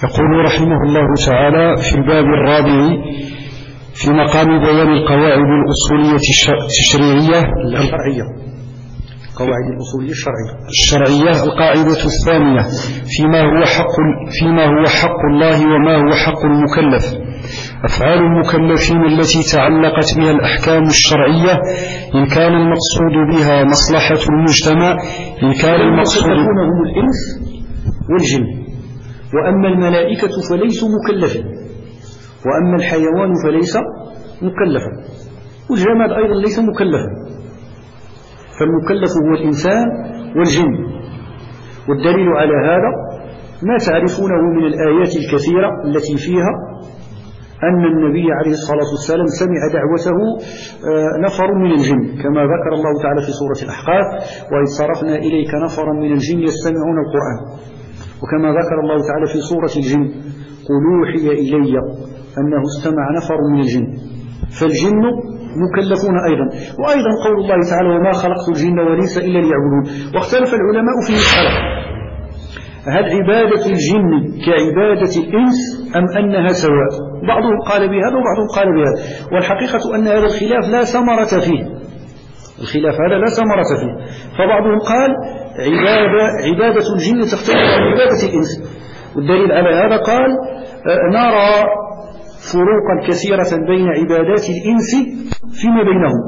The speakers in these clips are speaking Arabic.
يقول رحمه الله تعالى في الباب الرابع في مقام بيان القواعد الأصولية التشريعية القواعد الأصولية الشرعية القاعدة الثانية فيما هو حق الله وما هو حق المكلف. أفعال المكلفين التي تعلقت بها الأحكام الشرعية إن كان المقصود بها مصلحة المجتمع هم الإنس والجن، وأما الملائكة فليسوا مكلفين، وأما الحيوان فليس مكلفا، والجماد أيضا ليس مكلفا، فالمكلف هو الإنسان والجن. والدليل على هذا ما تعرفونه من الآيات الكثيرة التي فيها أن النبي عليه الصلاة والسلام سمع دعوته نفر من الجن، كما ذكر الله تعالى في سورة الأحقاف: وإذ صرفنا إليك نفرا من الجن يستمعون القرآن. وكما ذكر الله تعالى في سورة الجن: قل أوحي إلي أنه استمع نفر من الجن. فالجن مكلفون أيضا. وأيضا قول الله تعالى: وما خلقت الجن والإنس إلا ليعبدون. واختلف العلماء في مسألة: هل عبادة الجن كعبادة الإنس أم أنها سواء؟ بعضهم قال بهذا وبعضهم قال بهذا، والحقيقة أن هذا الخلاف لا ثمرة فيه، الخلاف هذا لا ثمرة فيه. فبعضهم قال عبادة الجن تختلف عن عبادة الإنس، والدليل على هذا قال: نرى فروقا كثيرة بين عبادات الإنس فيما بينهم،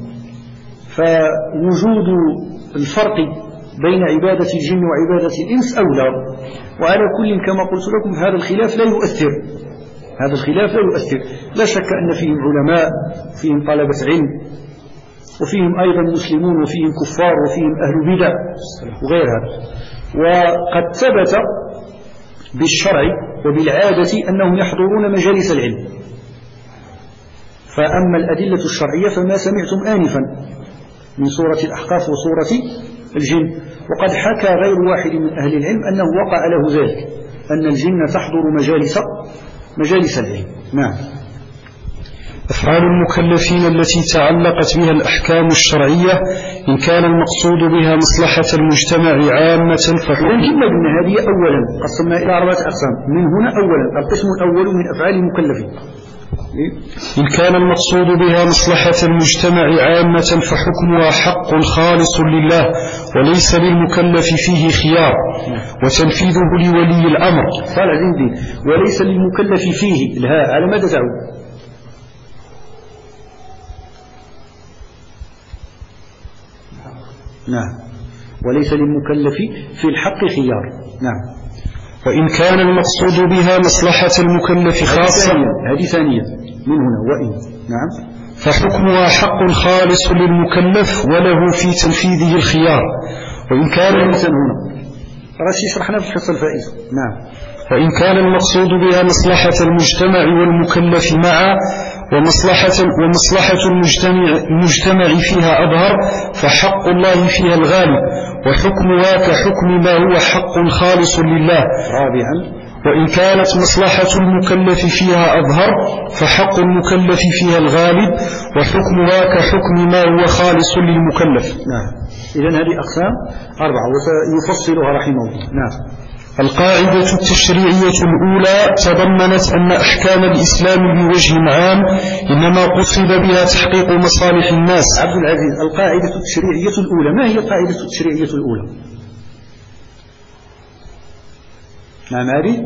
فوجود الفرق بين عبادة الجن وعبادة الإنس أولى. وعلى كل كما قلت لكم هذا الخلاف لا يؤثر، هذا الخلاف لا يؤثر. لا شك أن فيهم علماء، فيهم طلبة علم، وفيهم أيضا مسلمون، وفيهم كفار، وفيهم أهل بدع وغير هذا. وقد ثبت بالشرع وبالعادة أنهم يحضرون مجالس العلم. فأما الأدلة الشرعية فما سمعتم آنفا من سورة الأحقاف وسورة الجن. وقد حكى غير واحد من أهل العلم أنه وقع له ذلك، أن الجن تحضر مجالس العلم. نعم. أفعال المكلفين التي تعلقت بها الأحكام الشرعية إن كان المقصود بها مصلحة المجتمع عامة فحكمنا بالنهاية أولا قسمنا إلى 4 أقسام. من هنا أولا القسم الأول من أفعال المكلفين إن كان المقصود بها مصلحة المجتمع عامة فحكمها حق خالص لله وليس للمكلف فيه خيار، وتنفيذه لولي الأمر. قال عندي وليس للمكلف فيه، الهاء على ماذا تعود؟ نعم. وليس للمكلف في الحق خيار. نعم. وإن كان المقصود بها مصلحة المكلف خاصة، هذه ثانية من هنا. وإن نعم فحكمها حق خالص للمكلف وله في تنفيذه الخيار. وإن كان هنا رأسي شرحنا في الحصة الفائزة. نعم. وإن كان المقصود بها مصلحة المجتمع والمكلف معا ومصلحة المجتمع فيها أظهر فحق الله فيها الغالب، وحكمها كحكم ما هو حق خالص لله. رابعا وإن كانت مصلحة المكلف فيها أظهر فحق المكلف فيها الغالب، وحكمها كحكم ما هو خالص للمكلف. نعم. إذن هذه أقسام 4 وسيفصلها رحمه الله. نعم. القاعدة التشريعية الأولى تضمنت أن أحكام الإسلام بوجه عام إنما قصد بها تحقيق مصالح الناس. عبد العزيز، القاعدة التشريعية الأولى، ما هي القاعدة التشريعية الأولى؟ نعم هذه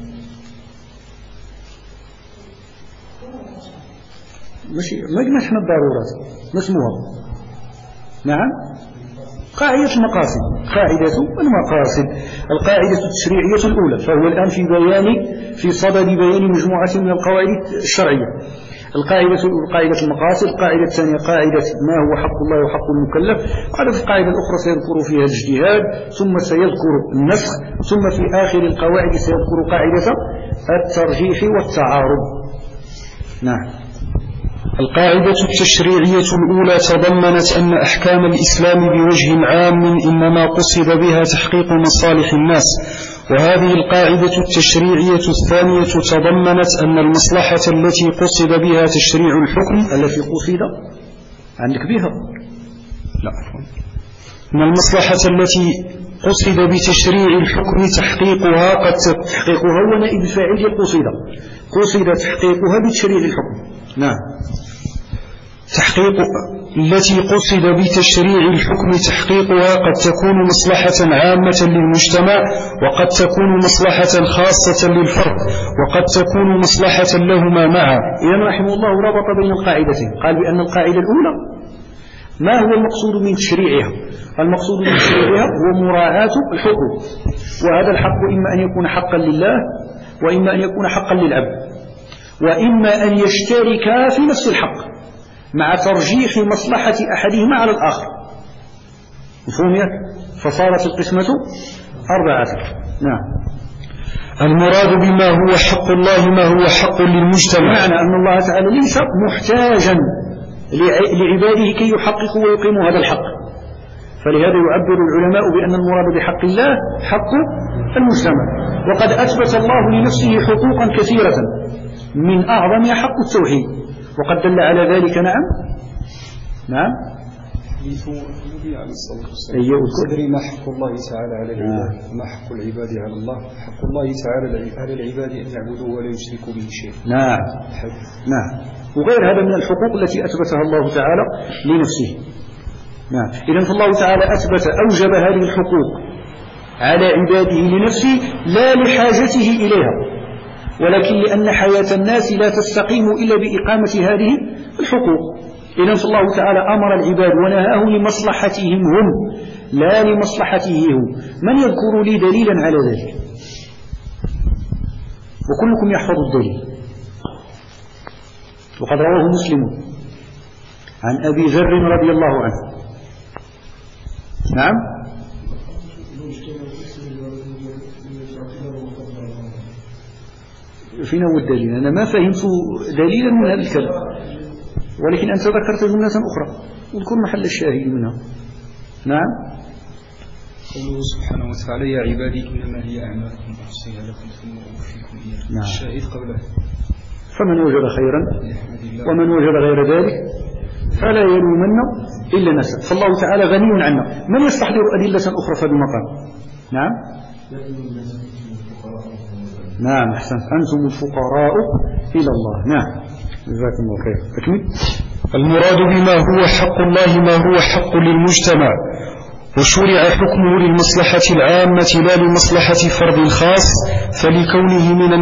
ما احنا الضرورات، ما اسمها؟ نعم قاعدة المقاصد. قاعدة المقاصد القاعدة التشريعية الأولى. فهو الآن في صدد بيان مجموعة من القواعد الشرعية. القاعدة الأولى قاعدة المقاصد، القاعدة الثانية قاعدة ما هو حق الله وحق المكلف، وعلى في القاعدة الأخرى سيذكر فيها الاجتهاد، ثم سيذكر النسخ، ثم في آخر القواعد سيذكر قاعدة الترجيح والتعارض. نعم. القاعدة التشريعية الأولى تضمنت أن أحكام الإسلام بوجه عام إنما قصد بها تحقيق مصالح الناس. وهذه القاعدة التشريعية الثانية تضمنت أن المصلحة التي قصد بها تشريع الحكم التي قصد عندك بها لا أن المصلحة التي قصد بتشريع الحكم تحقيقها تحقيقها هو نائب الفاعل ديال قصد تحقيقها بتشريع الحكم. نعم. التي قصد بتشريع الحكم تحقيقها قد تكون مصلحة عامة للمجتمع، وقد تكون مصلحة خاصة للفرد، وقد تكون مصلحة لهما معا. إذن رحمه الله ربط بين القاعدتين، قال بأن القاعدة الأولى ما هو المقصود من تشريعها؟ المقصود من تشريعها هو مراعاة الحقوق، وهذا الحق إما أن يكون حقا لله، وإما أن يكون حقا للعبد، وإما أن يشتركا في نفس الحق مع ترجيح مصلحة أحدهما على الآخر. مفهوم ياك؟ فصارت القسمة 4. نعم. المراد بما هو حق الله ما هو حق للمجتمع، معنى أن الله تعالى ليس محتاجا لعباده كي يحققوا ويقيموا هذا الحق، فلهذا يعبر العلماء بأن المراد بحق الله حق المجتمع. وقد أثبت الله لنفسه حقوقا كثيرة من أعظمها حق التوحيد، وقد دل على ذلك. نعم. نعم. النبي عليه الصلاة والسلام تدري ما حق الله تعالى على العباد وما حق العباد على الله؟ حق الله تعالى على العباد أن يعبدوه ولا يشركوا به شيئا. نعم. نعم. وغير هذا من الحقوق التي أثبتها الله تعالى لنفسه. نعم. إذن فالله تعالى أثبت أوجب هذه الحقوق على عباده لنفسه لا لحاجته إليها، ولكن لأن حياة الناس لا تستقيم إلا بإقامة هذه الحقوق. إذن فالله تعالى أمر العباد ونهاه لمصلحتهم هم لا لمصلحته هم. من يذكر لي دليلا على ذلك؟ وكلكم يحفظ الدليل. وقد رواه مسلم عن أبي ذر رضي الله عنه. نعم. فين هو الدليل؟ أنا ما فهمت دليلا من هذا الكلام، ولكن أنت ذكرت جملة أخرى، اذكر محل الشاهد منها. نعم. قوله سبحانه وتعالى يا عبادي إنما هي أعمالكم أحصيها لكم ثم أوفيكم إياها. نعم. الشاهد قوله فمن وجد خيرا ومن وجد غير ذلك فلا يلومن إلا نفسه. فالله تعالى غني عنا. من يستحضر أدلة أخرى في المقام؟ نعم. نعم. أحسنت. أنتم الفقراء إلى الله. نعم. جزاكم الله خير. أكمل. المراد بما هو حق الله ما هو حق للمجتمع، وشرع حكمه للمصلحة العامة لا لمصلحة فرد خاص، فلكونه من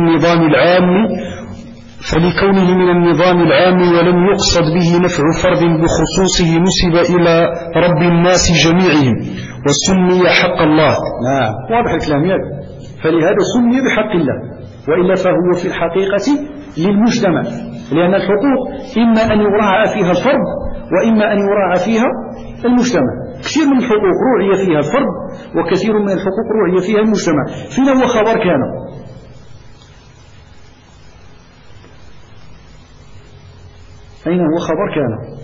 النظام العام ولم يقصد به نفع فرد بخصوصه نسب إلى رب الناس جميعهم وسمي حق الله. نعم. واضح الكلام ياك؟ فلهذا سمي بحق الله، وإلا فهو في الحقيقة للمجتمع، لأن الحقوق إما أن يراعى فيها الفرد وإما أن يراعى فيها المجتمع. كثير من الحقوق روعي فيها الفرد، وكثير من الحقوق روعي فيها المجتمع. فين هو خبر كان؟ أين هو خبر كان؟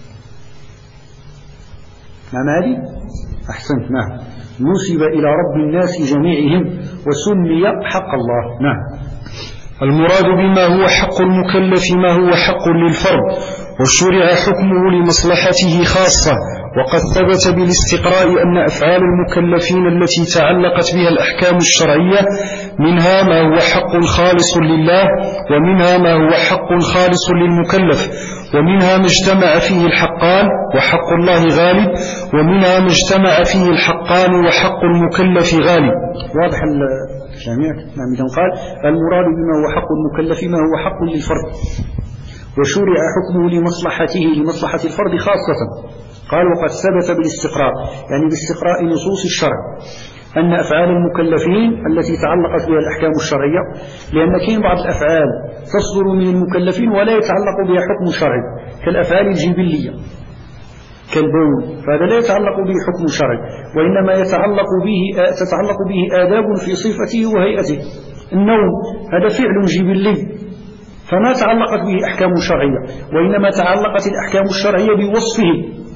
نعم. هذه أحسنت. نعم. نسب إلى رب الناس جميعهم وسمي حق الله. نعم. المراد بما هو حق المكلف ما هو حق للفرد، وشرع حكمه لمصلحته خاصة. وقد ثبت بالاستقراء أن أفعال المكلفين التي تعلقت بها الأحكام الشرعية منها ما هو حق خالص لله، ومنها ما هو حق خالص للمكلف، ومنها ما اجتمع فيه الحقان وحق الله غالب، ومنها ما اجتمع فيه الحقان وحق المكلف غالب. واضح الجامعة. نعم. إذن قال المراد بما هو حق المكلف ما هو حق للفرد، وشرع حكمه لمصلحة الفرد خاصة. قال وقد ثبت بالاستقراء، يعني باستقراء نصوص الشرع، أن أفعال المكلفين التي تعلقت بها الأحكام الشرعية، لأن كاين بعض الأفعال تصدر من المكلفين ولا يتعلق بها حكم شرعي، كالأفعال الجبلية كالبول، فهذا لا يتعلق به حكم شرعي، وإنما تتعلق به آداب في صفته وهيئته. النوم هذا فعل جبلي فما تعلقت به أحكام شرعية، وإنما تعلقت الأحكام الشرعية بوصفه،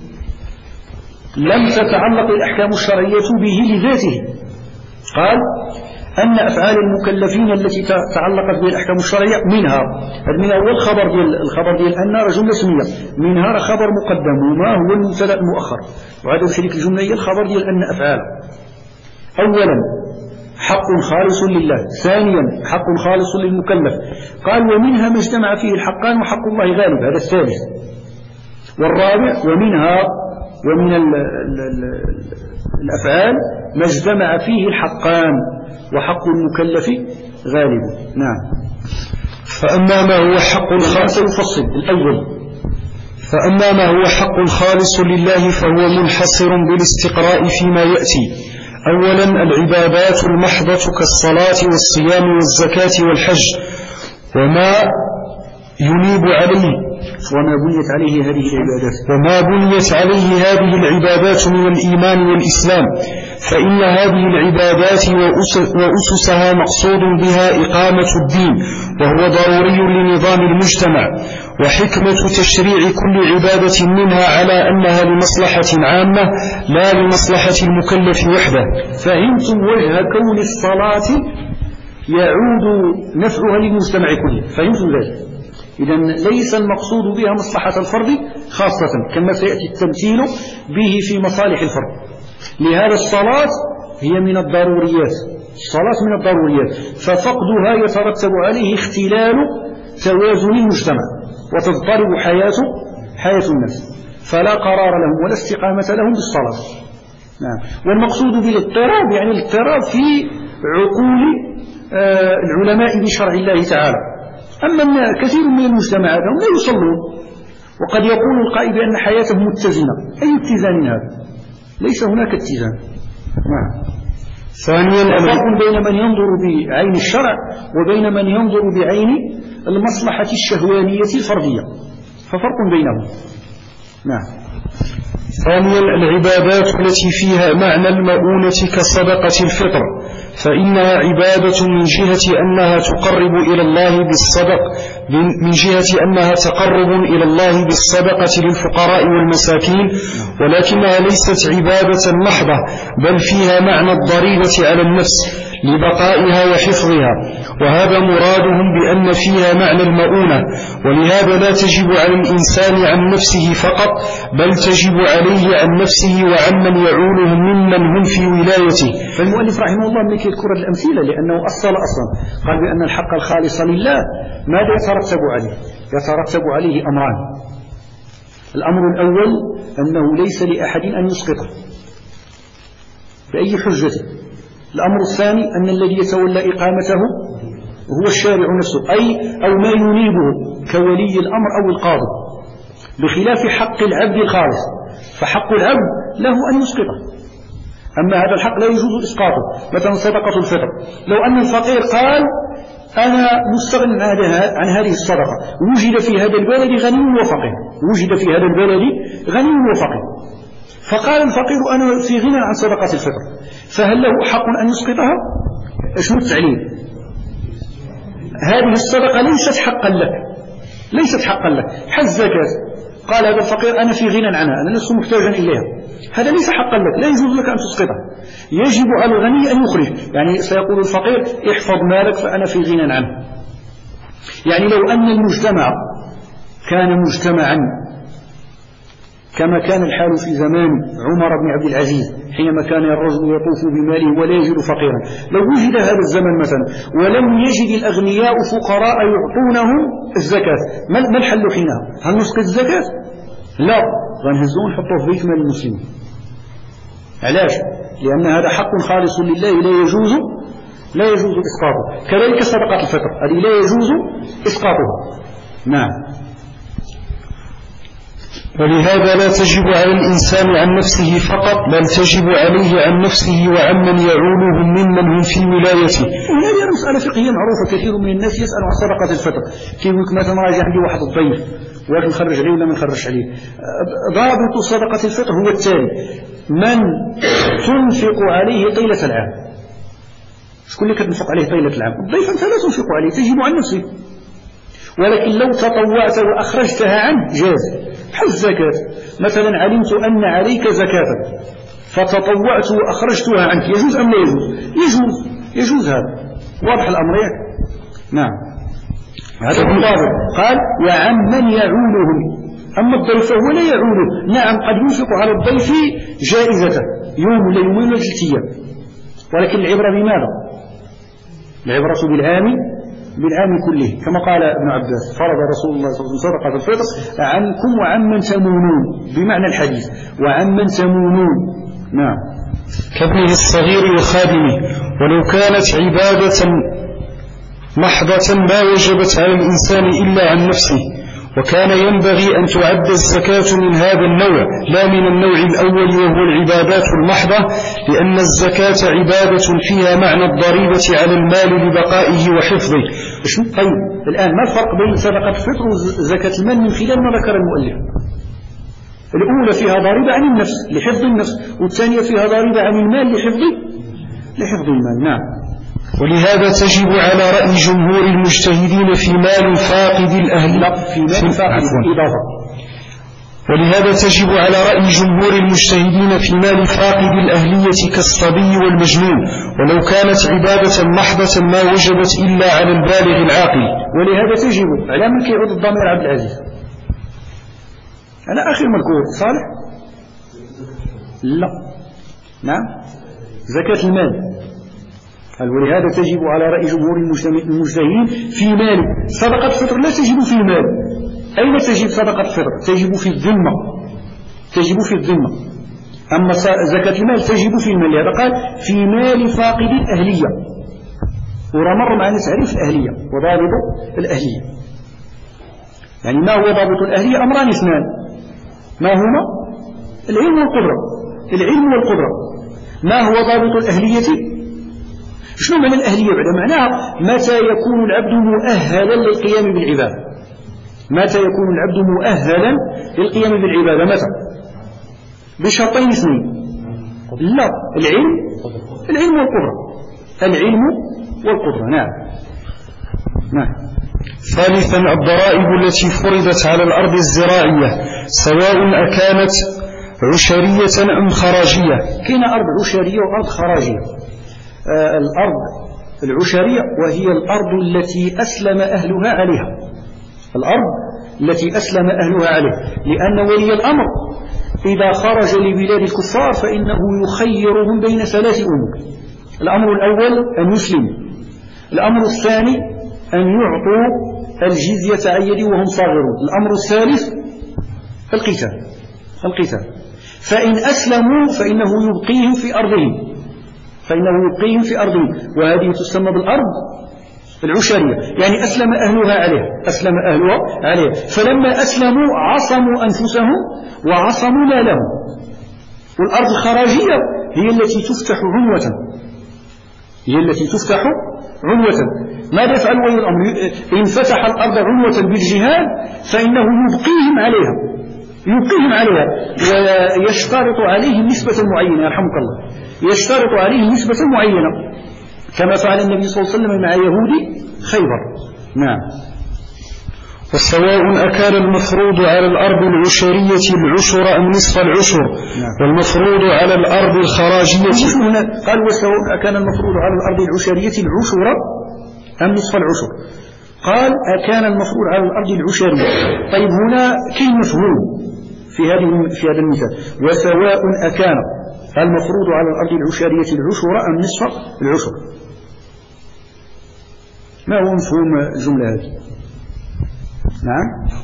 لم تتعلق الأحكام الشرعية به لذاته. قال أن أفعال المكلفين التي تعلقت بالأحكام الشرعية منها هو الخبر ديال أن جملة اسمية، منها خبر مقدم وما هو المبتدأ المؤخر، وهذا شريك الجملة هي الخبر ديال أن أفعال. أولا حق خالص لله، ثانيا حق خالص للمكلف. قال ومنها ما اجتمع فيه الحقان وحق الله غالب، هذا الثالث. والرابع ومن الأفعال ما اجتمع فيه الحقان وحق المكلف غالب. نعم. فأما ما هو حق سيفصل الأول. فأما ما هو حق خالص لله فهو منحصر بالاستقراء فيما يأتي. أولا العبادات المحضة كالصلاة والصيام والزكاة والحج وما ينيب عليه وما بنيت عليه هذه العبادات من الإيمان والإسلام، فإن هذه العبادات وأسسها مقصود بها إقامة الدين، وهو ضروري لنظام المجتمع، وحكمة تشريع كل عبادة منها على أنها لمصلحة عامة لا لمصلحة المكلف وحده. فهمتم وجه كون الصلاة يعود نفعها للمجتمع كله، فهمتم ذلك؟ إذن ليس المقصود بها مصلحة الفرد خاصة كما سيأتي التمثيل به في مصالح الفرد. لهذا الصلاة هي من الضروريات، الصلاة من الضروريات، ففقدها يترتب عليه اختلال توازن المجتمع وتضطرب حياة الناس، فلا قرار لهم ولا استقامة لهم بالصلاة. نعم. والمقصود بالاضطراب يعني الاضطراب في عقول العلماء بشرع الله تعالى. أما كثير من المجتمعات هم لا يصلون، وقد يقول القائل بأن حياتهم متزنة. أي اتزان هذا؟ ليس هناك اتزان. نعم. ثانيا فرق بين من ينظر بعين الشرع وبين من ينظر بعين المصلحة الشهوانية الفردية، ففرق بينهم. نعم. ثانيا العبادات التي فيها معنى المؤونة كصدقة الفطر، فإنها عبادة من جهة أنها تقرب إلى الله بالصدقة للفقراء والمساكين، ولكنها ليست عبادة محضة، بل فيها معنى الضريبة على النفس لبقائها وحفظها، وهذا مرادهم بأن فيها معنى المؤونة. ولهذا لا تجب على الإنسان عن نفسه فقط، بل تجب عليه عن نفسه وعن من يعوله ممن هم في ولايته. فالمؤلف رحمه الله من يذكر الأمثلة لأنه أصلا قال بأن الحق الخالص لله ماذا يترتب عليه؟ يترتب عليه أمران. الأمر الأول أنه ليس لأحد أن يسقطه بأي حجة. الأمر الثاني أن الذي يتولى إقامته هو الشارع نفسه، أو ما ينيبه كولي الأمر أو القاضي، بخلاف حق العبد الخالص، فحق العبد له أن يسقطه. أما هذا الحق لا يجوز إسقاطه. مثلا صدقة الفطر، لو أن الفقير قال أنا مستغن عن هذه الصدقة، وجد في هذا البلد غني وفقير، فقال الفقير أنا في غنى عن صدقة الفطر، فهل له حق أن يسقطها؟ شنو التعليل؟ هذه الصدقة ليست حقا لك. حج الزكاة، قال هذا الفقير أنا في غنى عنها، أنا لست محتاجا إليها، هذا ليس حقا لك، لا يجوز لك أن تسقطها. يجب على الغني أن يخرج، يعني سيقول الفقير احفظ مالك فأنا في غنى عنه. يعني لو أن المجتمع كان مجتمعا كما كان الحال في زمان عمر بن عبد العزيز حينما كان الرجل يطوف بماله ولا يجد فقيرا، لو وجد هذا الزمن مثلا ولم يجد الأغنياء فقراء يعطونهم الزكاة، ما الحل حينها؟ هل نسقط الزكاة؟ لا، غنهزون نحطوه في بيت مال المسلمين. علاش؟ لأن هذا حق خالص لله لا يجوز إسقاطه. كذلك صدقة الفطر هذه لا يجوز إسقاطها. نعم. ولهذا لا تجب على الإنسان عن نفسه فقط، بل تجب عليه عن نفسه وعن من يعوله ممن هم في ولايته. هذه مسألة فقهية معروفة، كثير من الناس يسأل عن صدقة الفطر، كيف مثلا راجع عندي واحد الضيف ولكن نخرج عليه ولا ما نخرجش عليه. ضابط صدقة الفطر هو التالي: من تنفق عليه طيلة العام. شكون اللي كتنفق عليه طيلة العام؟ الضيف أنت لا تنفق عليه، تجب عن نفسك، ولكن لو تطوعت وأخرجتها عنه جاز. بحال الزكاة مثلا، علمت أن عليك زكاة فتطوعت وأخرجتها عنك، يجوز أم لا يجوز؟ يجوز هذا، واضح الأمر ياك؟ نعم، هذا هو الضابط. قال وعن من يعولهم. أما الضيف هو لا يعوله، نعم قد ينفق على الضيف جائزته يوم ولا يومين ولا 3 أيام، ولكن العبرة بماذا؟ العبرة بالعام كله، كما قال ابن عباس: فرض رسول الله صلى الله عليه وسلم صدقة الفطر عنكم وعمن تمونون، بمعنى الحديث وعمن تمونون. نعم. كابنه الصغير وخادمه، ولو كانت عبادة محضة ما وجبت على الإنسان إلا عن نفسه، وكان ينبغي أن تعد الزكاة من هذا النوع لا من النوع الأول وهو العبادات المحضة، لأن الزكاة عبادة فيها معنى الضريبة على المال لبقائه وحفظه. طيب الآن ما الفرق بين صدقة الفطر وزكاة المال من خلال ما ذكر المؤلف؟ الأولى فيها ضريبة عن النفس لحفظ النفس، والثانية فيها ضريبة عن المال لحفظ المال. نعم. ولهذا تجب على رأي جمهور المجتهدين في مال فاقد الأهلية ولهذا تجب على رأي جمهور المجتهدين في مال فاقد الأهلية كالصبي والمجنون، ولو كانت عبادة محضة ما وجبت إلا على البالغ العاقل. ولهذا تجب على من كيعود الضمير عبد العزيز أنا آخر مذكور صالح؟ لا. نعم. زكاة المال. ولهذا تجب على رأي جمهور المجتهدين في مال. صدقة الفطر لا تجب في المال. أين تجب صدقة الفطر؟ تجب في الذمة. أما زكاة المال تجب في المال. هذا قال في مال فاقد الأهلية، ورمر معنا تعريف الأهلية وضابط الأهلية. يعني ما هو ضابط الأهلية؟ أمران اثنان، ما هما؟ العلم والقدرة. ما هو ضابط الأهلية؟ شنو معنى الأهلية بعد؟ معناها متى يكون العبد مؤهلا للقيام بالعبادة. متى يكون العبد مؤهلا للقيام بالعبادة؟ متى؟ بشرطين اثنين. لا، العلم والقدرة. نعم. ثالثا الضرائب التي فرضت على الأرض الزراعية سواء أكانت عشرية أم خراجية. كاين أرض عشرية وأرض خراجية. الأرض العشرية وهي الأرض التي أسلم أهلها عليها، لأن ولي الأمر إذا خرج لبلاد الكفار فإنه يخيرهم بين ثلاث أمور: الأمر الأول أن يسلموا، الأمر الثاني أن يعطوا الجزية عن يد وهم صاغرون، الأمر الثالث القتال. فإن أسلموا فإنه يبقيهم في أرضهم، وهذه تسمى بالأرض العشرية، يعني أسلم أهلها عليها. فلما أسلموا عصموا أنفسهم وعصموا مالهم. والأرض الخراجية هي التي تفتح عنوة. ماذا يفعل ولي الأمر؟ إن فتح الأرض عنوة بالجهاد فإنه يبقيهم عليها ويشترط عليهم نسبة معينة. يرحمك الله. يشترط عليهم نسبة معينة كما فعل النبي صلى الله عليه وسلم مع يهود خيبر. نعم. وسواء أكان المفروض على الأرض العشرية العشر أم نصف العشر. والمفروض على الأرض الخراجية. قال وسواء أكان المفروض على الأرض العشرية العشر أم نصف العشر. قال أكان المفروض على الأرض العشرية. طيب هنا كيف مفهوم في هذا المثال؟ وسواء أكان المفروض على الأرض العشرية العشر أم نصف العشر. ما هو مفهوم الجملة هذه؟ نعم.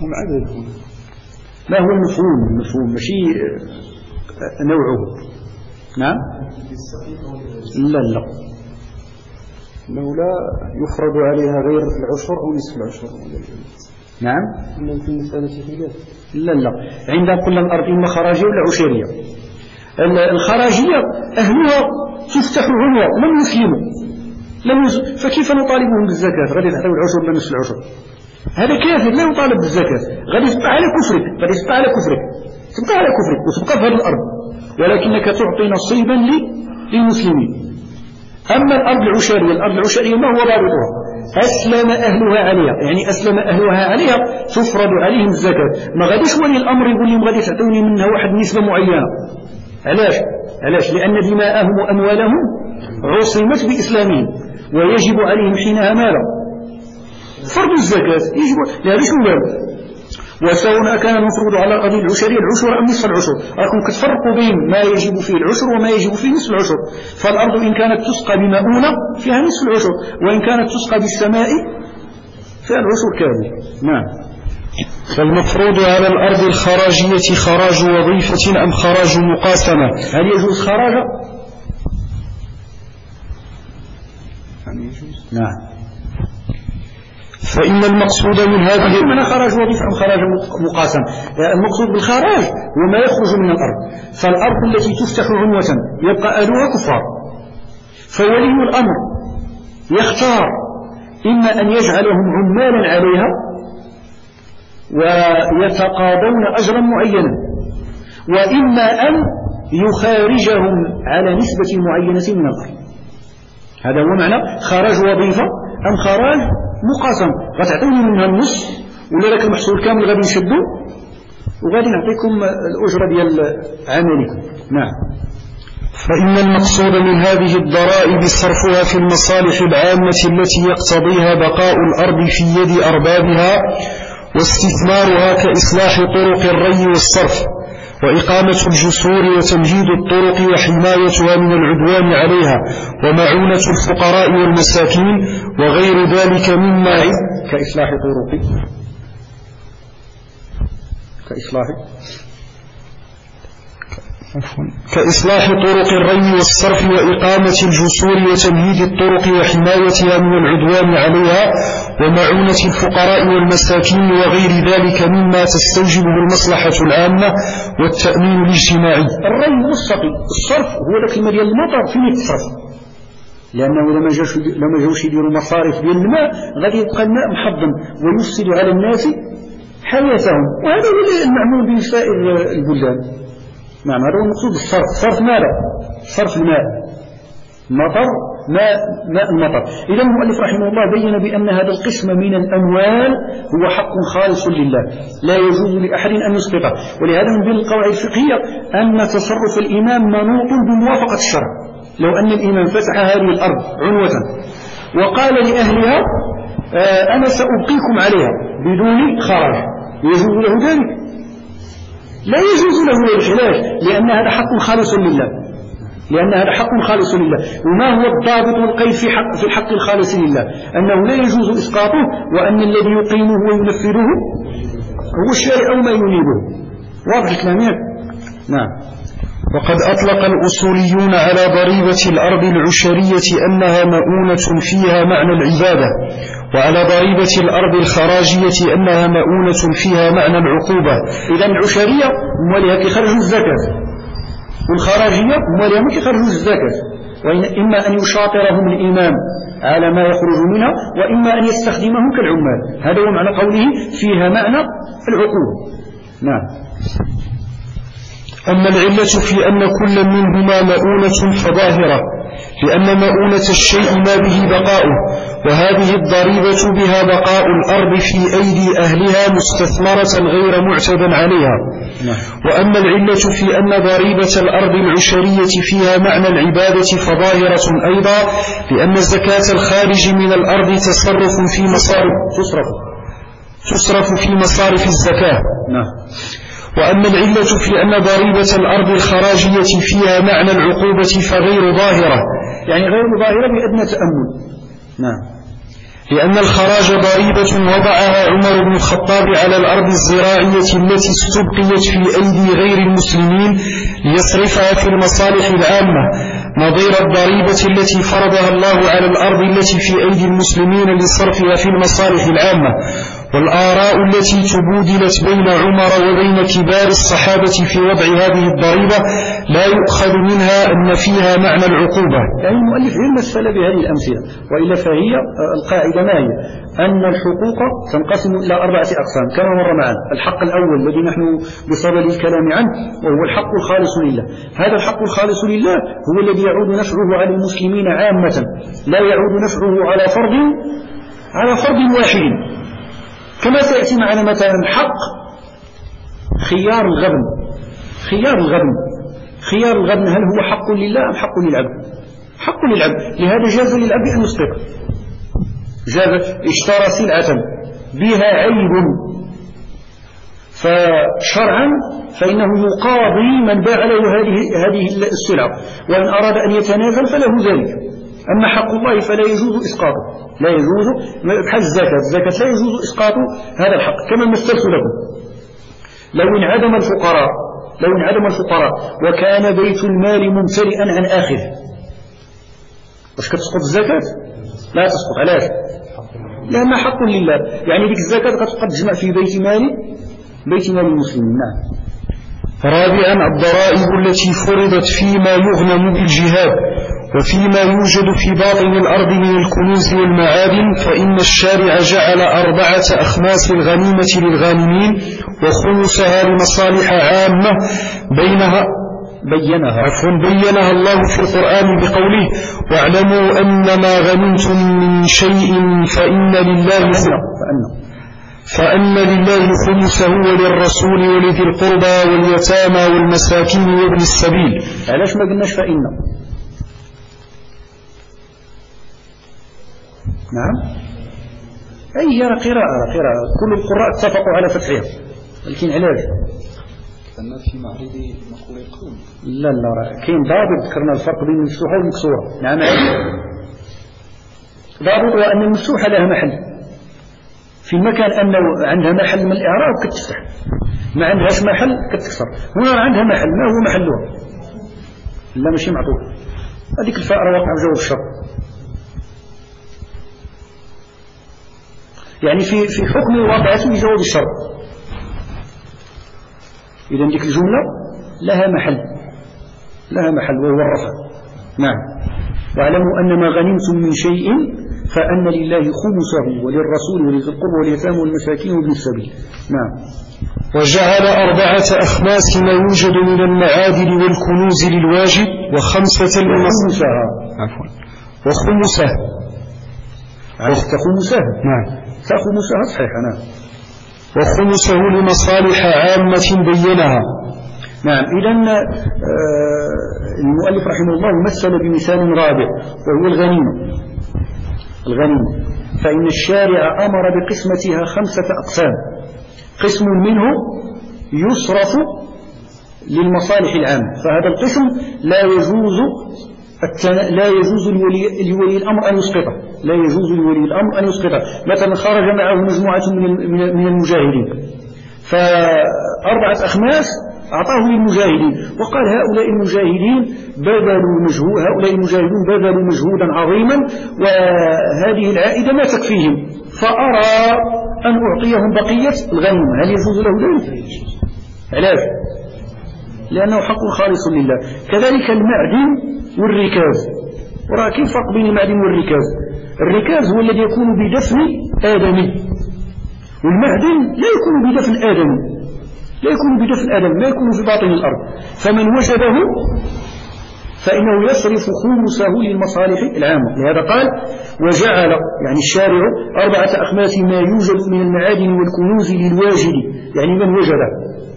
ما هو المفهوم ماشي نوعه. نعم. لا أنه لا يفرض عليها غير العشر أو نصف العشر. نعم. في المسألة خلاف. لا عندنا قلنا الأرض إما خراجية ولا عشرية. الخراجية أهلها تفتح عنوة لم يسلموا فكيف نطالبهم بالزكاة؟ غادي تعطيو العشر ولا نصف العشر؟ هذا كافر لا يطالب بالزكاة، غادي تبقى على كفرك وتبقى في هذه الأرض، ولكنك تعطي نصيبا للمسلمين. أما الأرض العشرية ما هو ضابطها؟ أسلم أهلها عليها تفرض عليهم الزكاة. ما غاديش ولي الأمر يقول لهم غادي تعطوني منها واحد نسبة معينة. علاش؟ لأن دماءهم وأموالهم عصمت بإسلامهم، ويجب عليهم حينها ماذا؟ فرض الزكاة. يجب لهذا شو قال؟ وسواء كان المفروض على الأرض العشرية العشر أم نصف العشر، راكم كتفرقوا بين ما يجب فيه العشر وما يجب فيه نصف العشر. فالأرض إن كانت تسقى بمؤونة فيها نصف العشر، وإن كانت تسقى بالسماء فيها العشر كامل. نعم. فالمفروض على الأرض الخراجية خراج وظيفة أم خراج مقاسمة؟ هل يجوز خراج؟ نعم. فإن المقصود من هذه من خراج وظيفة أم خراج مقاسم. المقصود بالخراج هو ما يخرج من الأرض. فالأرض التي تفتح عنوة يبقى أهلها كفار، فولي الأمر يختار إما أن يجعلهم عمالا عليها ويتقاضون أجرا معينا، وإما أن يخارجهم على نسبة معينة من الأرض. هذا هو معنى خراج وظيفة أم خراج مقاسم. غتعطوني منها النص ولا لك المحصول كامل غادي نشدو وغادي نعطيكم الأجرة ديال عملكم. نعم. فإن المقصود من هذه الضرائب صرفها في المصالح العامة التي يقتضيها بقاء الأرض في يد أربابها واستثمارها كإصلاح طرق الري والصرف وإقامة الجسور وتمهيد الطرق وحمايتها من العدوان عليها ومعونة الفقراء والمساكين وغير ذلك مما كإصلاح طرق الري والصرف وإقامة الجسور وتمهيد الطرق وحمايتها من العدوان عليها ومعونة الفقراء والمساكين وغير ذلك مما تستوجبه المصلحة العامة والتأمين الاجتماعي. الري والسقي، الصرف هو ذاك الماء ديال المطر فين يتصرف، لأنه لما جاوش يديروا مصارف ديال الماء غادي يبقى الماء محضن ويفسد على الناس حياتهم، وهذا هو المعمول به سائر البلدان. نعم. هذا هو المقصود بالصرف. صرف ماذا؟ صرف الماء، مطر، ماء المطر. إذا المؤلف رحمه الله بين بأن هذا القسم من الأموال هو حق خالص لله لا يجوز لأحد أن يسقطه. ولهذا من بين القواعد الفقهية أن تصرف الإمام منوط بموافقة الشرع. لو أن الإمام فتح هذه الأرض عنوة وقال لأهلها أنا سأبقيكم عليها بدون خراج، يجوز له ذلك؟ لا يجوز له الخلاف، لأن هذا حق خالص لله، وما هو الضابط والقيد في الحق الخالص لله؟ أنه لا يجوز إسقاطه، وأن الذي يقيمه وينفذه هو الشارع أو ما ينيبه. واضح الكلام؟ نعم. وقد أطلق الأصوليون على ضريبة الأرض العشرية أنها مؤونة فيها معنى العبادة، وعلى ضريبة الأرض الخراجية أنها مؤونة فيها معنى العقوبة. إذا العشرية موليها كيخرجوا الزكاة، والخراجية موليها ما كيخرجوا الزكاة، وإما أن يشاطرهم الإمام على ما يخرج منها، وإما أن يستخدمهم كالعمال. هذا هو معنى قوله فيها معنى العقوبة. نعم. أما العلة في أن كل منهما مؤونة فظاهرة، لأن مؤونة الشيء ما به بقاؤه، وهذه الضريبة بها بقاء الأرض في أيدي أهلها مستثمرة غير معتدا عليها. وأما العلة في أن ضريبة الأرض العشرية فيها معنى العبادة فظاهرة أيضا، لأن الزكاة الخارج من الأرض تصرف في مصارف الزكاة. وأما العلة في أن ضريبة الأرض الخراجية فيها معنى العقوبة فغير ظاهرة، يعني غير ظاهرة بأدنى تأمل. نعم. لأن الخراج ضريبة وضعها عمر بن الخطاب على الأرض الزراعية التي استبقيت في أيدي غير المسلمين ليصرفها في المصالح العامة، نظير الضريبة التي فرضها الله على الأرض التي في أيدي المسلمين لصرفها في المصالح العامة. والآراء التي تبودلت بين عمر وبين كبار الصحابة في وضع هذه الضريبة لا يؤخذ منها أن فيها معنى العقوبة. يعني المؤلف يمثل بهذه الأمثلة، وإلا فهي القاعدة ما هي؟ أن الحقوق تنقسم إلى 4 أقسام كما مر معنا. الحق الأول الذي نحن بصدد الكلام عنه وهو الحق الخالص لله. هذا الحق الخالص لله هو الذي يعود نفعه على المسلمين عامة، لا يعود نفعه على فرد واحد، كما سيأتي معنا مثلا حق خيار الغبن هل هو حق لله أم حق للعبد؟ حق للعبد. لهذا جاز للعبد أن يسقط. اشترى سلعة بها عيب فشرعا فإنه يقاضي من باع له هذه السلعة، وإن أراد أن يتنازل فله ذلك. أما حق الله فلا يجوز إسقاطه، لا يجوز بحال الزكاة لا يجوز إسقاط هذا الحق. كما مثلت لكم لو انعدم الفقراء وكان بيت المال ممتلئا عن آخره، واش كتسقط الزكاة؟ لا تسقط. علاش؟ لأنها حق لله، يعني ديك الزكاة قد تجمع في بيت مال المسلمين. نعم. رابعا الضرائب التي فرضت فيما يغنم بالجهاد وفيما يوجد في باطن الأرض من الكنوز والمعادن، فإن الشارع جعل 4 أخماس الغنيمة للغانمين وخمسها لمصالح عامة بينها الله في القرآن بقوله: واعلموا أن ما غنمتم من شيء فأن لله خمسه وللرسول ولذي القربى واليتامى والمساكين وابن السبيل. علاش ما قلناش فإن؟ نعم، أي قراءة كل القراء اتفقوا على فتحها، لكن علاش؟ أن في معرض مقول القول. لا كاين ضابط، ذكرنا الفرق بين المفتوحة والمكسورة. نعم، ضابط وأن المفتوحة لها محل، في مكان أنه عندها محل من الإعراب كتفتح، ما عندهاش محل كتكسر. هنا عندها محل، ما هو محلها؟ لا ماشي معطوف، هذيك الفأرة واقعة في جواب الشرط، يعني في حكم وضعته بجواب الشرط. إذن ديك الجملة لها محل وهو الرفع. نعم. واعلموا أن ما غنمتم من شيء فأن لله خمسه وللرسول ولذي القربى واليتامى والمساكين وابن السبيل. نعم. وجعل 4 أخماس ما يوجد من المعادن والكنوز للواجب وخمسة وخمسه. نعم. خمسها صحيحة. نعم. وخمسه لمصالح عامة بينها. نعم. إذن المؤلف رحمه الله مثل بمثال رابع وهو الغنيمة. فإن الشارع أمر بقسمتها 5 أقسام. قسم منه يصرف للمصالح العامة، فهذا القسم لا يجوز لولي الأمر أن يسقطه. مثلا خرج معه مجموعة من المجاهدين، ف4 أخماس أعطاه للمجاهدين، وقال هؤلاء المجاهدون بذلوا مجهودا عظيما، وهذه العائدة ما تكفيهم، فأرى أن أعطيهم بقية الغنيمة. هل يجوز له ذلك؟ علاش؟ لأنه حق خالص لله. كذلك المعدن والركاز، ورأى كيف فرق بين المعدن والركاز؟ الركاز هو الذي يكون بدفن آدمي، والمعدن لا يكون بدفن آدمي، ما يكون في باطن الأرض. فمن وجده فإنه يصرف خمسه للمصالح العامة. لهذا قال: وجعل يعني الشارع 4 أخماس ما يوجد من المعادن والكنوز للواجد، يعني من وجده،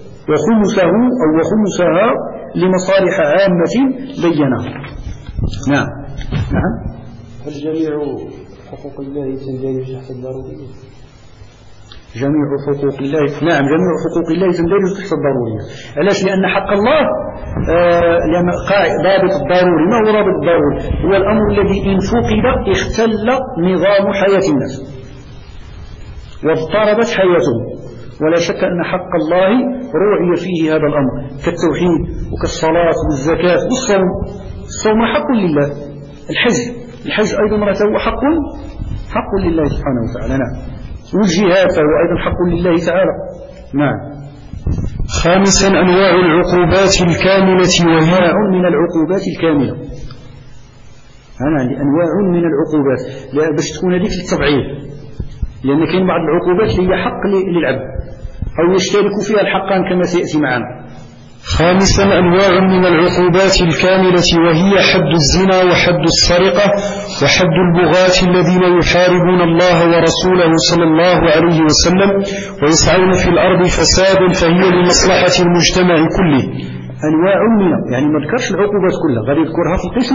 وخمسها لمصالح عامة بينها. نعم. هل جميع حقوق الله تندرج تحت الضرورية؟ جميع حقوق الله، نعم، جميع حقوق الله تندرج تحت الضرورية. علاش؟ لأن حق الله لأن ضابط الضروري. ما هو ضابط الضروري؟ هو الأمر الذي إن فقد اختل نظام حياة الناس واضطربت حياتهم. ولا شك أن حق الله روعي فيه هذا الأمر، كالتوحيد وكالصلاة والزكاة والصوم. الصوم حق لله. الحج أيضا هو حق لله سبحانه وتعالى. نعم. والجهاد فهو أيضا حق لله تعالى. نعم. خامسا أنواع العقوبات الكاملة، وهي من العقوبات الكاملة. أنا عندي أنواع من العقوبات باش تكون هذيك للتبعيض، لأن كاين بعض العقوبات اللي هي حق للعبد أو يشترك فيها الحقان كما سيأتي معنا. خامسا أنواع من العقوبات الكاملة، وهي حد الزنا وحد السرقة وحد البغاة الذين يحاربون الله ورسوله صلى الله عليه وسلم ويسعون في الأرض فسادا، فهي لمصلحة المجتمع كله. أنواع من، يعني ما ذكرش العقوبات كلها، غادي يذكرها في القسم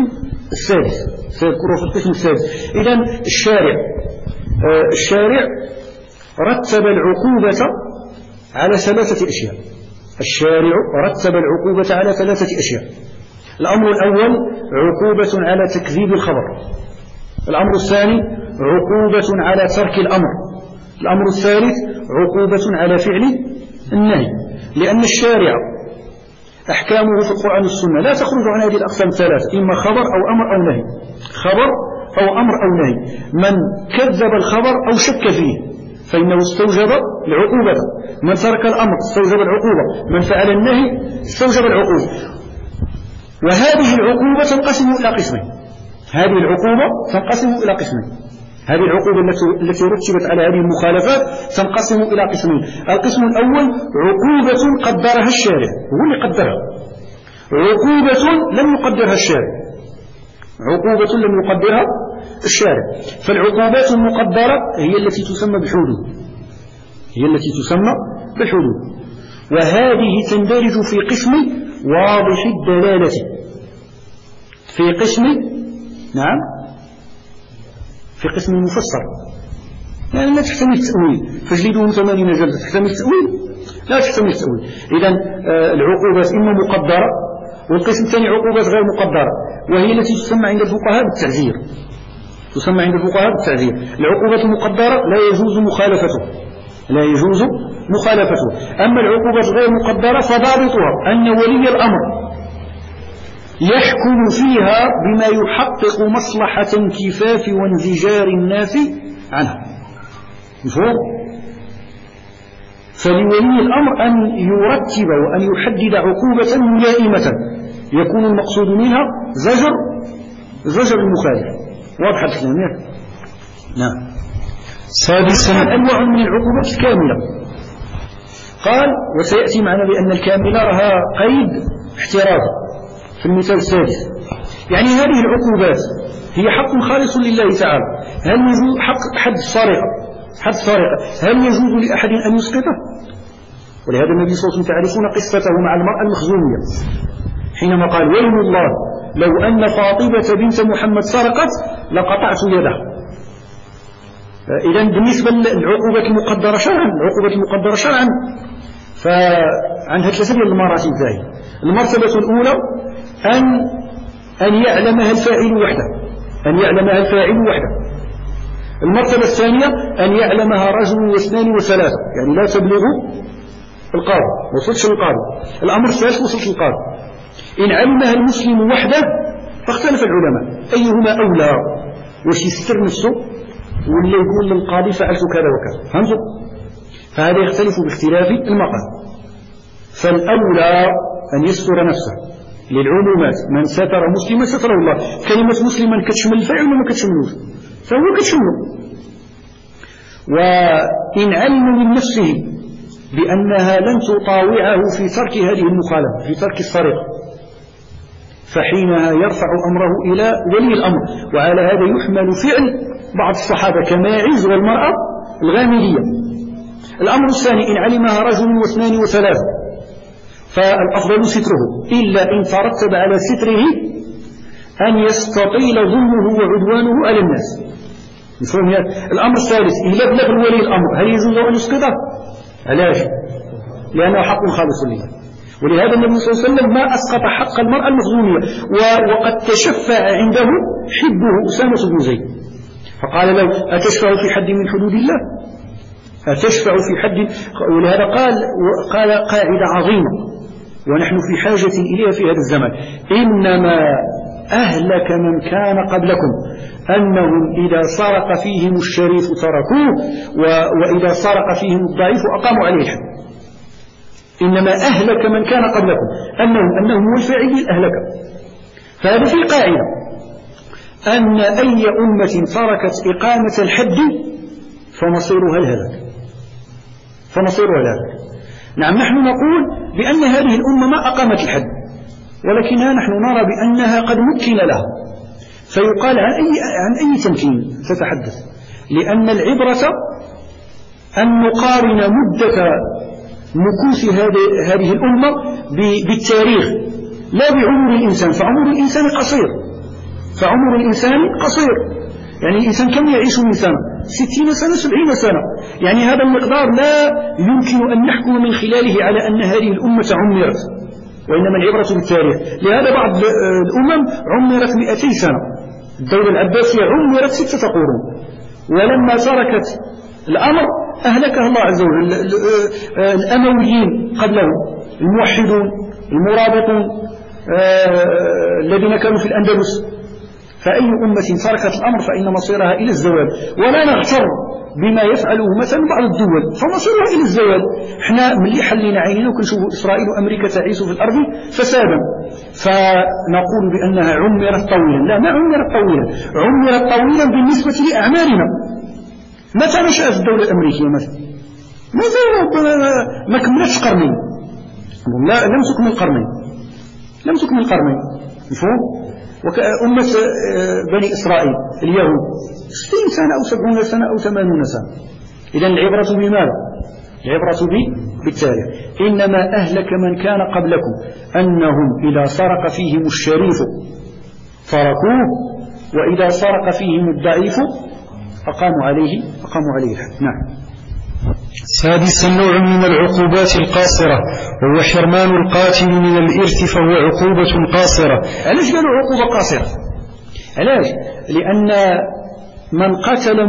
السادس. إذن الشارع رتب العقوبة على 3 أشياء. الشارع رتب العقوبة على 3 أشياء. الأمر الأول عقوبة على تكذيب الخبر. الأمر الثاني عقوبة على ترك الأمر. الأمر الثالث عقوبة على فعل النهي. لأن الشارع أحكامه في القرآن والسنة لا تخرج عن هذه الأقسام الثلاثة، إما خبر أو أمر أو نهي. خبر أو أمر أو نهي. من كذب الخبر أو شك فيه فإنه استوجب العقوبة. من ترك الأمر استوجب العقوبة. من فعل النهي استوجب العقوبة. وهذه العقوبة تنقسم إلى قسمين. هذه العقوبة تنقسم إلى قسمين. هذه العقوبة التي رتبت على هذه المخالفات تنقسم إلى قسمين. القسم الأول عقوبة قدرها الشارع، هو اللي قدرها. عقوبة لم يقدرها الشارع. عقوبة لم يقدرها الشارع. فالعقوبات المقدرة هي التي تسمى بالحدود. هي التي تسمى بالحدود. وهذه تندرج في قسم واضح الدلالة. في قسم نعم في قسم مفسر، يعني لا تحتمل التأويل. فاجلدوهم 80 جلدة تحتمل التأويل؟ لا تحتمل التأويل. إذن العقوبات إما مقدرة، والقسم الثاني عقوبات غير مقدرة، وهي التي تسمى عند الفقهاء بالتعزير. تسمى عند الفقهاء بالتعزير. العقوبات المقدرة لا يجوز مخالفته، لا يجوز مخالفته. أما العقوبات غير مقدرة فضابطها أن ولي الأمر يحكم فيها بما يحقق مصلحة انكفاف وانزجار الناس عنها. مفهوم؟ فلولي الأمر أن يرتب وأن يحدد عقوبة ملائمة يكون المقصود منها زجر المخالف. واضح الكلام؟ نعم. سادسا أنواع من العقوبات الكاملة. قال وسيأتي معنا بأن الكاملة لها قيد احترازي في المثال السادس. يعني هذه العقوبات هي حق خالص لله تعالى. هل يجوز حد السرقة هل يجوز لأحد أن يسقطه؟ ولهذا النبي صلى الله عليه وسلم تعرفون قصته مع المرأة المخزومية حينما قال ويم الله لو أن فاطمة بنت محمد سرقت لقطعت يدها. إذن بالنسبة للعقوبة المقدرة شرعا فعندها 3 المراتب ذلك. المرتبة الأولى أن يعلمها الفاعل وحده. المرتبة الثانية أن يعلمها رجل واثنان وثلاثة، يعني لا تبلغ القاضي، وصلش القاضي. الأمر الثالث وصلت القاضي. إن علمها المسلم وحده فاختلف العلماء أيهما أولى، واش يستر نفسه ولا يقول للقاضي فعلت كذا وكذا. فهمتوا؟ فهذا يختلف باختلاف المقام. فالأولى أن يستر نفسه للعمومات. من ستر مسلما ستره الله. كلمة مسلما كتشمل الفاعل ولا ما كتشملوش؟ فهو كتشمله. وإن علم من نفسه بأنها لن تطاوعه في ترك هذه المخالفة، في ترك السرقة، فحينها يرفع أمره إلى ولي الأمر. وعلى هذا يحمل فعل بعض الصحابة كماعز والمرأة الغامدية. الأمر الثاني إن علمها رجل واثنان وثلاثة فالأفضل ستره، إلا إن ترتب على ستره أن يستطيل ظلمه وعدوانه على الناس. مفهوم هذا؟ الأمر الثالث إذا بلغ ولي الأمر هل يجوز أن يسقطه؟ علاش؟ لأنه حق خالص لله. ولهذا النبي صلى الله عليه وسلم ما أسقط حق المرأة المخزومية، وقد تشفع عنده حبه أسامة بن زيد فقال له أتشفع في حد من حدود الله؟ أتشفع في حد؟ ولهذا قال قاعدة عظيمة ونحن في حاجة إليها في هذا الزمن. إنما أهلك من كان قبلكم أنهم إذا سرق فيهم الشريف تركوه وإذا سرق فيهم الضعيف أقاموا عليه الحد. إنما أهلك من كان قبلكم أنهم هو الفاعلين أهلك. فهذا في قاعدة أن أي أمة تركت إقامة الحد فمصيرها الهلاك. نعم نحن نقول بأن هذه الأمة ما أقامت الحد، ولكنها نحن نرى بأنها قد مكن لها. فيقال عن أي تمكين تتحدث؟ لأن العبرة أن نقارن مدة مكوث هذه الأمة بالتاريخ لا بعمر الإنسان. فعمر الإنسان قصير. يعني الإنسان كم يعيش من سنة؟ 60 سنة 70 سنة. يعني هذا المقدار لا يمكن أن نحكم من خلاله على أن هذه الأمة عمرت، وإنما العبرة بالتاريخ. لهذا بعض الأمم عمرت 200 سنة. الدولة العباسية عمرت 6 قرون، ولما تركت الأمر أهلكها الله عز وجل. الأمويين قبله، الموحدون، المرابطون الذين كانوا في الأندلس. فأي أمة تركت الأمر فإن مصيرها إلى الزوال. ولا نغتر بما يفعله مثلا بعض الدول، فمصيرها إلى الزوال. احنا ملي حلينا عينينا وكنشوفوا إسرائيل وأمريكا تعيش في الأرض فسادا، فنقول بأنها عمرت طويلا. لا، ما عمرت طويلا، عمرت طويلا بالنسبة لأعمالنا. متى نشأت الدولة الأمريكية مثلا؟ ما كملتش قرنين. لا، لم تكمل قرنين. مفهوم؟ وأمة بني إسرائيل اليهود 60 سنة أو 70 سنة أو 80 سنة. إذن العبرة بماذا؟ العبرة بالتاريخ. إنما أهلك من كان قبلكم أنهم إذا سرق فيهم الشريف تركوه، وإذا سرق فيهم الضعيف أقاموا عليه الحد. نعم. سادسا، نوع من العقوبات القاصرة، وهو حرمان القاتل من الإرث، فهو عقوبة قاصرة. علاش قالوا عقوبة قاصرة؟ علاش؟ لأن من قتل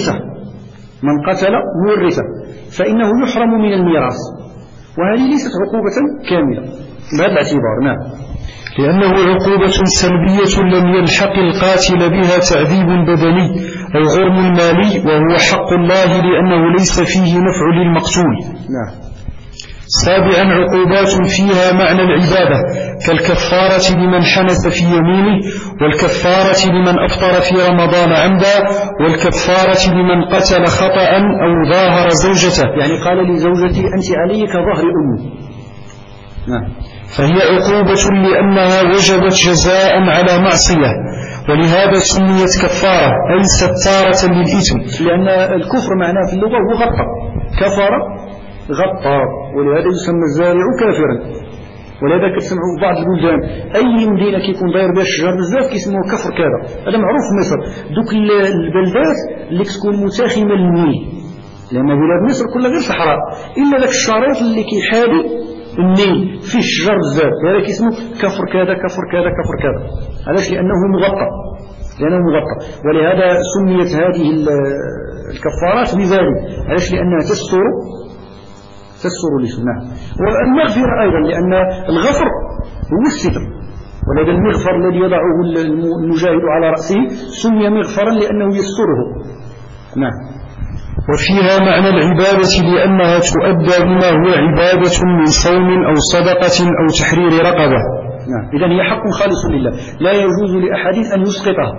مورثة فإنه يحرم من الميراث، وهذه ليست عقوبة كاملة بهذا الاعتبار. نعم. لأنه عقوبة سلبية لم يلحق القاتل بها تعذيب بدني أو غرم مالي، وهو حق الله لأنه ليس فيه نفع للمقتول. نعم. سابعا، عقوبات فيها معنى العبادة، كالكفارة لمن حنث في يمينه، والكفارة لمن أفطر في رمضان عمدا، والكفارة لمن قتل خطأ أو ظاهر زوجته. يعني قال لزوجتي أنت علي كظهر أمي. نعم. فهي عقوبة لأنها وجبت جزاء على معصية، ولهذا سميت كفارة أي ستارة للإثم. لأن الكفر معناه في اللغة هو غطى، كفر غطى، ولهذا يسمى الزارع كافرا. ولهذا كتسمعوا في بعض البلدان أي مدينة كيكون داير بها الشجر بزاف كيسموه كفر كذا. هذا معروف في مصر. دوك البلدات اللي تكون متاخمة للنيل، لأن بلاد مصر كلها غير صحراء إلا ذاك الشريط اللي كيحادي النيل فيه الشجر بزاف، هذا كيسموه كفر كذا كفر كذا كفر كذا. علاش؟ لأنه مغطى. ولهذا سميت هذه الكفارات بذلك. علاش؟ لأنها تستر لسنة. والمغفرة أيضا، لأن الغفر هو الستر، ولهذا المغفر الذي يضعه المجاهد على رأسه سمي مغفرا لأنه يستره. نعم. وفيها معنى العبادة لأنها تؤدى بما هو عبادة من صوم أو صدقة أو تحرير رقبة. نعم. إذن هي حق خالص لله، لا يجوز لأحد أن يسقطها،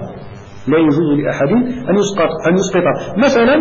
أن يسقطها. مثلا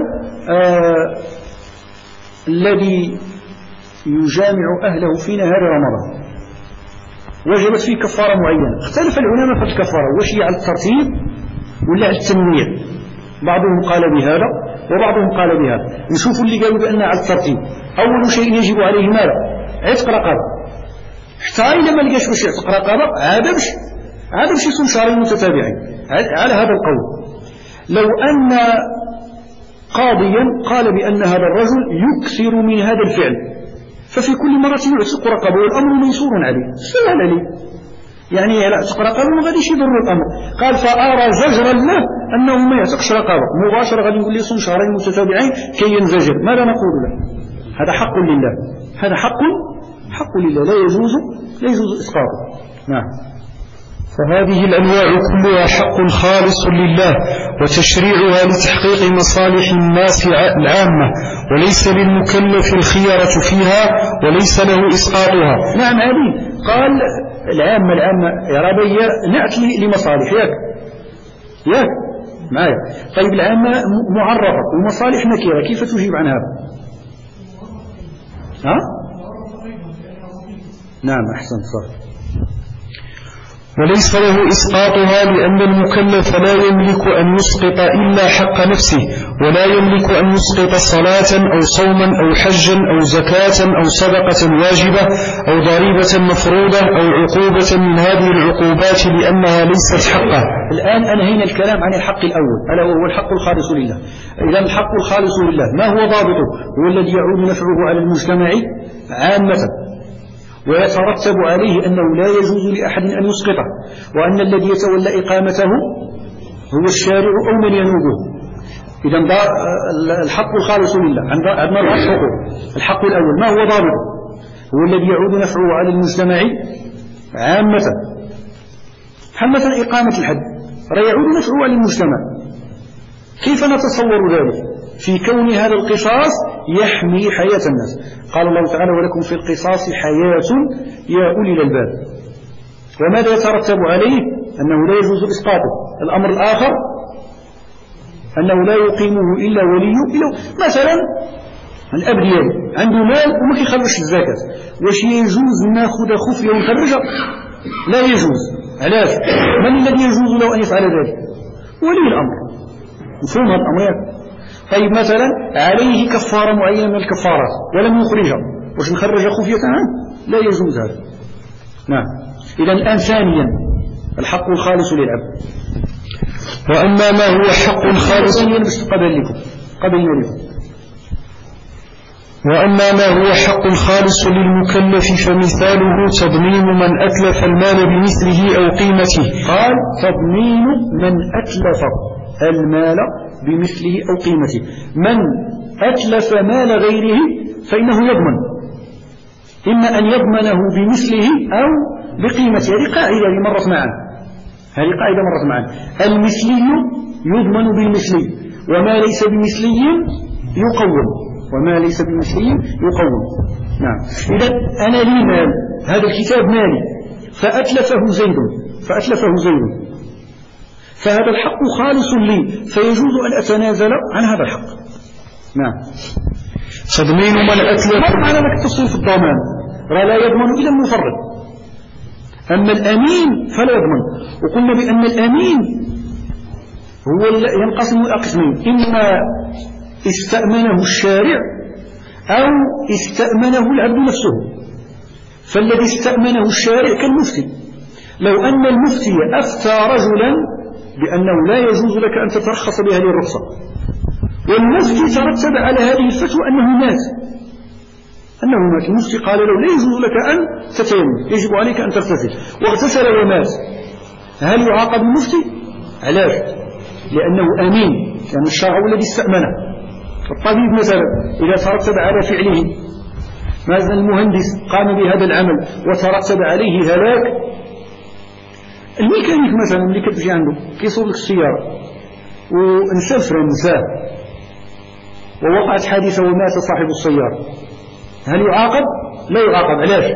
الذي يجامع أهله في نهار رمضان وجبت فيه كفارة معينة. اختلف العلماء في الكفارة، واش هي على الترتيب ولا على التنويع. بعضهم قال بهذا وبعضهم قال بهذا. نشوفوا اللي قالوا بأنها على الترتيب. أول شيء يجب عليه ماذا؟ عتق رقبة. حتى إذا ما لقاش باش يعتق رقبة عاد باش يصوم شهرين متتابعين على هذا القول. لو أن قاضيا قال بأن هذا الرجل يكثر من هذا الفعل، ففي كل مرة يعتق رقبة والأمر ميسور عليه، سهل عليه، يعني يعتق رقبة ما غاديش يضر الأمر. قال فأرى زجرا له أنه ما يعتقش رقبة مباشرة، غادي يقول لي صوم شهرين متتابعين كي ينزجر. ماذا نقول له؟ هذا حق لله، هذا حق لله، لا يجوز إسقاطه. نعم. فهذه الأنواع كلها حق خالص لله، وتشريعها لتحقيق مصالح الناس العامة، وليس للمكلف الخيرة فيها، وليس له إسقاطها. نعم. هذه قال العامة إعرابية نعت لمصالح، ياك معايا. طيب العامة معرفة ومصالح نكرة، كيف تجيب عن هذا؟ نعم، أحسن، صح. وليس له إسقاطها لأن المكلف لا يملك أن يسقط إلا حق نفسه، ولا يملك أن يسقط صلاة أو صوما أو حجا أو زكاة أو صدقة واجبة أو ضريبة مفروضة أو عقوبة من هذه العقوبات لأنها ليست حقه. الآن أنهينا الكلام عن الحق الأول ألا وهو الحق الخالص لله. إذا الحق الخالص لله ما هو ضابطه؟ هو الذي يعود نفعه على المجتمع عامة، ويترتب عليه أنه لا يجوز لأحد أن يسقطه، وأن الذي يتولى إقامته هو الشارع أو من ينوبه. إذا الحق الخالص لله عندنا أربعة حقوق. الحق الأول ما هو ضابطه؟ هو الذي يعود نفعه على المجتمع عامة. مثلا إقامة الحد يعود نفعه على المجتمع. كيف نتصور ذلك؟ في كون هذا القصاص يحمي حياة الناس. قال الله تعالى: ولكم في القصاص حياة يا أولي الألباب. وماذا يترتب عليه؟ أنه لا يجوز إسقاطه. الأمر الآخر أنه لا يقيمه إلا وليه. مثلا الأب ديالي عنده مال وما كيخرجش الزكاة، واش يجوز ناخذ خفية ونخرجها؟ لا يجوز. علاش؟ من الذي يجوز له أن يفعل ذلك؟ ولي الأمر. مفهوم هذا الأمر؟ طيب مثلا عليه كفارة معينة من الكفارات ولم يخرجها، واش نخرج خفية عنه؟ لا يجوز هذا. نعم. إذا الآن ثانيا الحق الخالص للعبد. وأما ما هو حق خالص وأما ما هو حق خالص للمكلف فمثاله تضمين من أتلف المال بمثله أو قيمته. قال: تضمين من أتلف المال بمثله أو قيمته. من أتلف مال غيره فإنه يضمن، إما أن يضمنه بمثله أو بقيمته. هذه قاعدة مرت معنا. المثلي يضمن بالمثلي، وما ليس بمثلي يقوم. نعم. إذا أنا لي مال، هذا الكتاب مالي، فأتلفه زيد، فهذا الحق خالص لي، فيجوز أن أتنازل عن هذا الحق. نعم. تضمين من أتلف. ما معنى لك التفصيل في الضمان؟ لا يضمن إلا المفرد. أما الأمين فلا يضمن. وقلنا بأن الأمين هو ينقسم إلى قسمين: إما استأمنه الشارع أو استأمنه العبد نفسه. فالذي استأمنه الشارع كالمفتي. لو أن المفتي أفتى رجلا بأنه لا يجوز لك أن تترخص بهذه الرخصة، والمفتي ترتب على هذه الفتوى أنه مات. المفتي قال له: لا يجوز لك أن تتيمم، يجب عليك أن تغتسل، واغتسل ومات. هل يعاقب المفتي؟ علاش؟ لأنه أمين، لأن الشرع هو الذي استأمنه. الطبيب مثلا إذا ترتب على فعله، مثلا المهندس قام بهذا العمل وترتب عليه هلاك، الميكانيك مثلا اللي كتجي عنده كيصور لك السيارة ونساه ووقعت حادثة ومات صاحب السيارة، هل يعاقب؟ لا يعاقب. علاش؟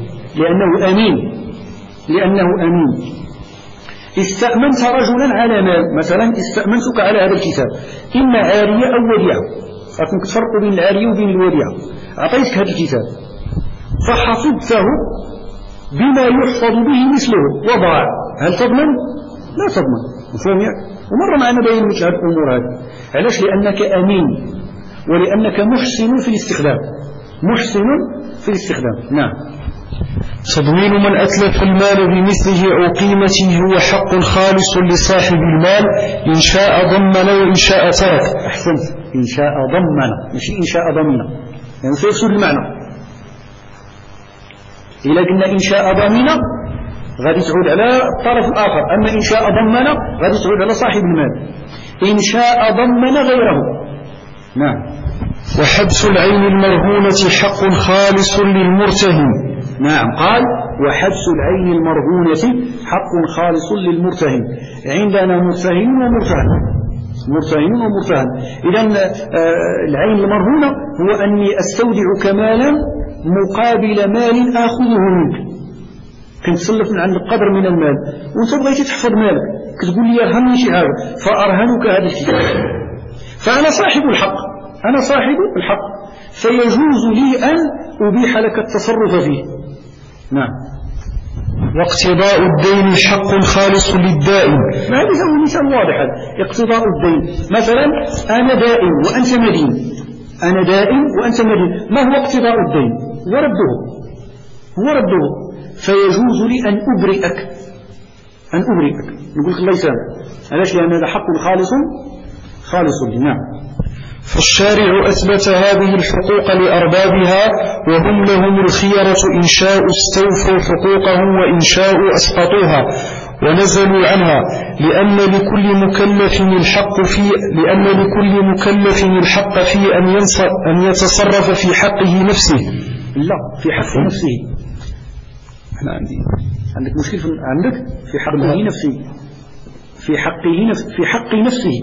لأنه أمين. استأمنت رجلا على مال، مثلا استأمنتك على هذا الكتاب، إما عارية أو وديعة، لكن تفرق بين العارية وبين الوديعة. أعطيتك هذا الكتاب فحفظته بما يحفظ به مثله وضاع، هل تضمن؟ لا تضمن. مفهوم؟ ومر معنا بين مثل هذه الأمور هذه. علاش؟ لأنك أمين، ولأنك محسن في الاستخدام. نعم. تضمين من أتلف المال بمثله أو قيمته هو حق خالص لصاحب المال، إن شاء ضمن وإن شاء ترك. أحسنت. إن شاء ضمن، مش إن شاء ضمن، يعني سيفسد المعنى. إذا قلنا إن شاء ضمن غادي تعود على الطرف الآخر، أما إن شاء ضمن غادي تعود على صاحب المال. إن شاء ضمن غيره. نعم. وحبس العين المرهونة حق خالص للمرتهن. نعم. قال: وحبس العين المرهونة حق خالص للمرتهن. عندنا مرتهن ومرتهن. إذن العين المرهونة هو أني أستودعك مالا مقابل مال آخذه منك. كنت تسلف عن القدر من المال وانت بغيتي تحفظ مالك، كتقول لي ارهنني شي حاجة فأرهنك هذا الكتاب، فأنا صاحب الحق، فيجوز لي أن أبيح لك التصرف فيه. نعم. واقتضاء الدين حق خالص للدائن. هذا هو مثال واضح. اقتضاء الدين مثلا أنا دائن وأنت مدين، أنا دائن وأنت مدين، ما هو اقتضاء الدين؟ هو رده. فيجوز لي أن أبرئك، نقول لك الله يسامح، علاش؟ لأن هذا حق خالص لي. نعم. فالشارع أثبت هذه الحقوق لأربابها وهم لهم الخيرة إن شاءوا استوفوا حقوقهم وإن شاءوا أسقطوها ونزلوا عنها، لأن لكل مكلف الحق في أن يتصرف في حقه نفسه. لا، في حق نفسه. أنا عندك مشكلة عندك في حقه نفسه، في حق نفسه.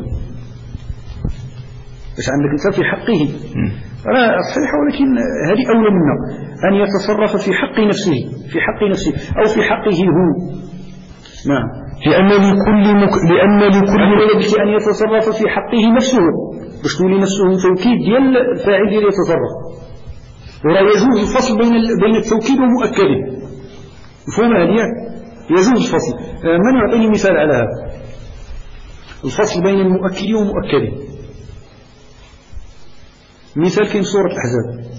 بس عندك أنت في حقه صحيح، ولكن هذه أولى منا أن يتصرف في حق نفسه أو في حقه هو. نعم. لأن لكل أن يتصرف في حقه نفسه، باش تولي نفسه توكيد ديال الفاعل ديال يتصرف، ولا يجوز الفصل بين التوكيد ومؤكده. مفهوم هذه؟ يجوز الفصل. من يعطيني مثال على هذا الفصل بين المؤكد ومؤكده؟ مثال كاين سورة الأحزاب.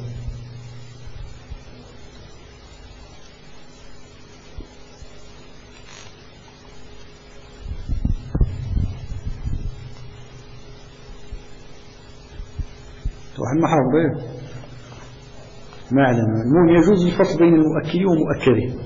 واحد ما حافظ به ما علم. المهم يجوز الفصل بين المؤكد ومؤكده،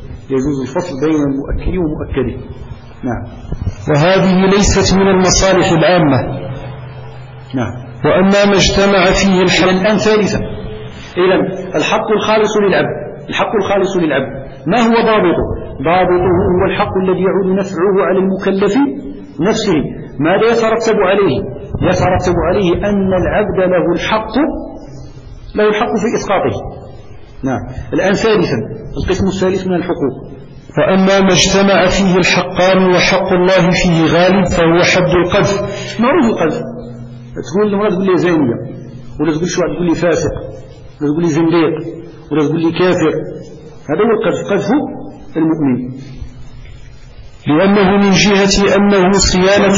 نعم. وهذه ليست من المصالح العامة. نعم. وأما ما اجتمع فيه الحق. الآن ثالثا، إذن الحق الخالص للعبد ما هو ضابطه؟ هو الحق الذي يعود نفعه على المكلف نفسه. ماذا يترتب عليه؟ يترتب عليه أن العبد له الحق في إسقاطه. نعم. الآن ثالثا القسم الثالث من الحقوق. وأما ما اجتمع فيه الحقان وحق الله فيه غالب فهو حد القذف. معروف القذف. تقول المرأة تقول لي زانية، ولا تقول شو تقول لي فاسق، ولا تقول لي زنديق، ولا تقول لي كافر. هذا هو القذف، قذف المؤمن. لأنه من جهة أنه صيانة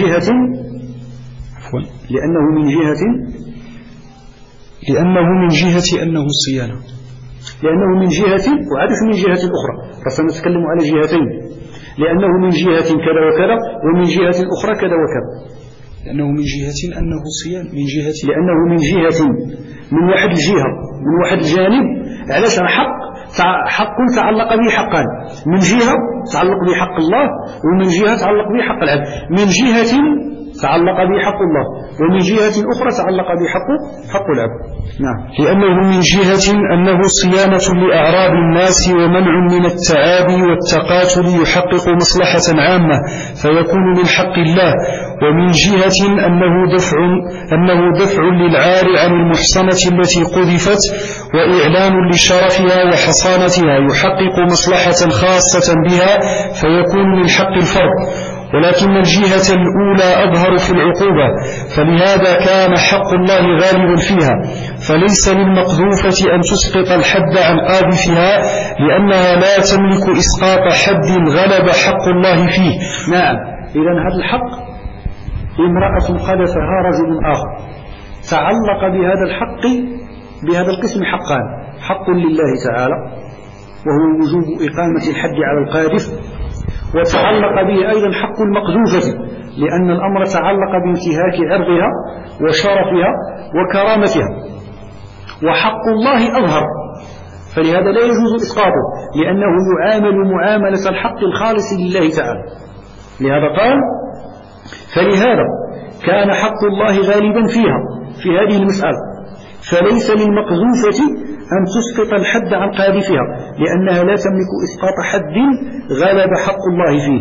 لأنه من جهة وعادش من جهة أخرى، فسنتكلم نتكلم على جهتين. لأنه من جهة كذا وكذا، ومن جهة أخرى كذا وكذا. لأنه من جهة أنه صيانة، لأنه من جهة، من واحد الجهة، من واحد الجانب. علاش؟ حق تعلق به حقان، من جهة تعلق به حق الله، ومن جهة تعلق به حق العبد. من جهة تعلق به حق الله، ومن جهة أخرى تعلق به حق العبد. نعم. لأنه من جهة أنه صيانة لأعراض الناس ومنع من التعادي والتقاتل يحقق مصلحة عامة فيكون من حق الله. ومن جهة أنه دفع للعار عن المحصنة التي قذفت وإعلان لشرفها وحصانتها يحقق مصلحة خاصة بها فيكون من حق الفرد. ولكن الجهة الأولى أظهر في العقوبة، فلهذا كان حق الله غالبا فيها، فليس للمقذوفة أن تسقط الحد عن قاذفها لأنها لا تملك إسقاط حد غلب حق الله فيه. نعم. إذن هذا الحق امرأة قذفها رجل آخر، تعلق بهذا الحق، بهذا القسم حقان: حق لله تعالى وهو وجوب إقامة الحد على القاذف، وتعلق به أيضا حق المقذوفة لأن الأمر تعلق بانتهاك عرضها وشرفها وكرامتها، وحق الله أظهر، فلهذا لا يجوز إسقاطه لأنه يعامل معاملة الحق الخالص لله تعالى. لهذا قال: فلهذا كان حق الله غالبا فيها، في هذه المسألة، فليس للمقذوفة أن تسقط الحد عن قاذفها لأنها لا تملك إسقاط حد غلب حق الله فيه.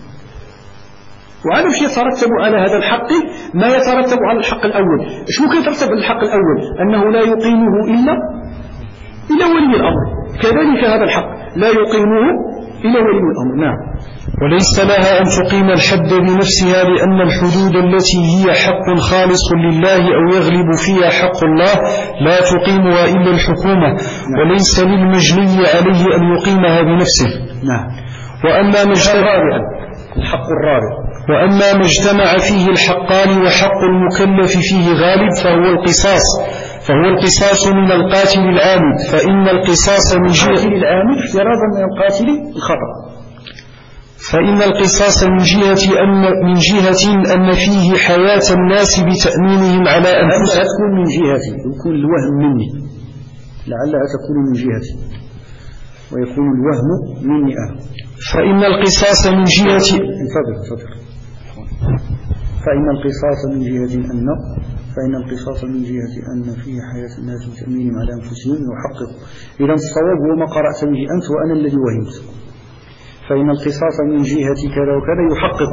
وعلى شيء يترتب على هذا الحق ما يترتب على الحق الأول. إيش ممكن يترتب على الحق الأول؟ أنه لا يقيمه إلا ولي الأمر، كذلك هذا الحق لا يقيمه إلا ولي الأمر. نعم. وليس لها أن تقيم الحد بنفسها لأن الحدود التي هي حق خالص لله أو يغلب فيها حق الله لا تقيمها إلا الحكومة. وليس للمجني عليه أن يقيمها بنفسه. نعم. وأما ما اجتمع فيه الحقان وحق المكلف فيه غالب فهو القصاص من القاتل العامد، فإن القصاص من جهة العامد افتراضا من القاتل الخطأ، فإن القصاص من جهة أن فيه حياة الناس بتأمينهم على أنفسهم. تكون من جهتي، يكون الوهم مني، لعلها تكون من جهتي ويكون الوهم مني أنا. فإن القصاص من جهة فإن القصاص من جهة أن فيه حياة الناس بتأمينهم على أنفسهم يحقق. إذا الصواب هو ما قرأت به أنت وأنا الذي وهمت. فإن القصاص من جهة كذا وكذا يحقق.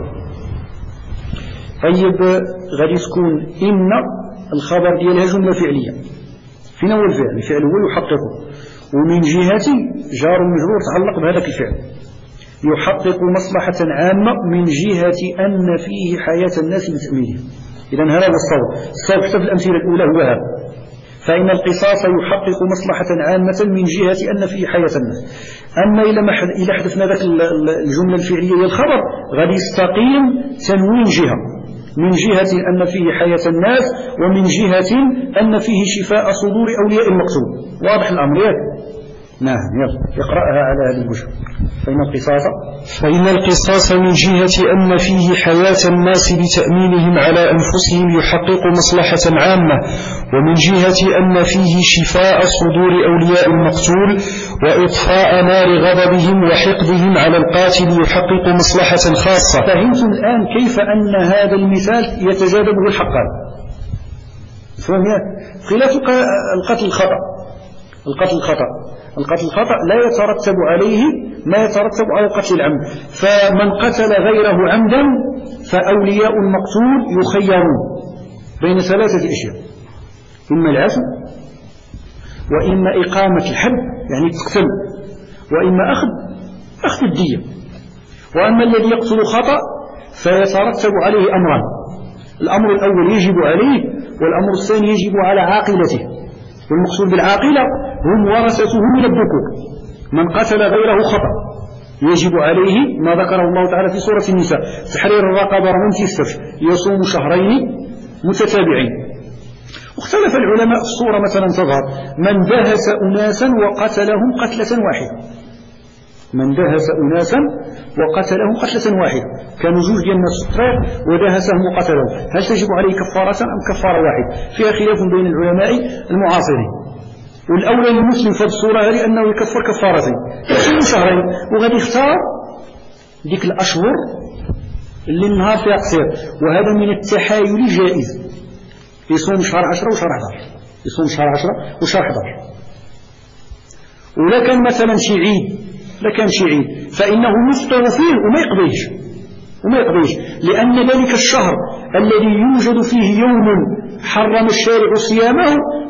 طيب غادي تكون إن الخبر ديالها جملة فعلية، فين هو الفعل؟ الفعل هو يحققه، ومن جهة جار مجرور تعلق بهذاك الفعل. يحقق مصلحة عامة من جهة أن فيه حياة الناس بتأمينهم. إذا هذا هو الصواب حتى في الأمثلة الأولى هو هذا. فإن القصاص يحقق مصلحة عامة من جهة أن فيه حياة الناس. أما إذا حدثنا ذاك الجملة الفعلية والخبر غادي يستقيم تنوين جهة، من جهة أن فيه حياة الناس ومن جهة أن فيه شفاء صدور أولياء المقصود. واضح الأمر ياك؟ نعم، يلا اقرأها على هذه الوجه. فإن القصاص من جهة أن فيه حياة الناس بتأمينهم على أنفسهم يحقق مصلحة عامة، ومن جهة أن فيه شفاء صدور أولياء المقتول وإطفاء نار غضبهم وحقدهم على القاتل يحقق مصلحة خاصة. فهمتم الآن كيف أن هذا المثال يتجاذبه الحقان؟ خلاف القتل الخطأ لا يترتب عليه ما يترتب على قتل العمد. فمن قتل غيره عمدا فأولياء المقتول يخيرون بين ثلاثة أشياء: إما العفو، وإما إقامة الحد يعني تقتل، وإما أخذ الدية. وأما الذي يقتل خطأ فيترتب عليه أمران: الأمر الأول يجب عليه، والأمر الثاني يجب على عاقلته. والمقصود بالعاقلة هم ورثته من الذكور. من قتل غيره خطأ يجب عليه ما ذكره الله تعالى في سورة النساء: تحرير الرقبة ومن تستر، يصوم شهرين متتابعين. واختلف العلماء في الصورة مثلا تظهر من دهس أناسا وقتلهم قتلة واحدة. كانوا جوج ديال الناس في الطريق ودهسهم وقتلهم، هل تجب عليه كفارة أم كفارة واحدة؟ فيها خلاف بين العلماء المعاصرين. والأولى للمسلم في الصورة هذه أنه يكفر كفارتين، يصوم شهرين، وغادي يختار ديك الأشهر اللي النهار فيها قصير، وهذا من التحايل جائز. يصوم شهر 10 وشهر 11. ولا كان مثلا شي عيد فإنه يفطر فيه وما يقضيش، لأن ذلك الشهر الذي يوجد فيه يوم حرم الشارع صيامه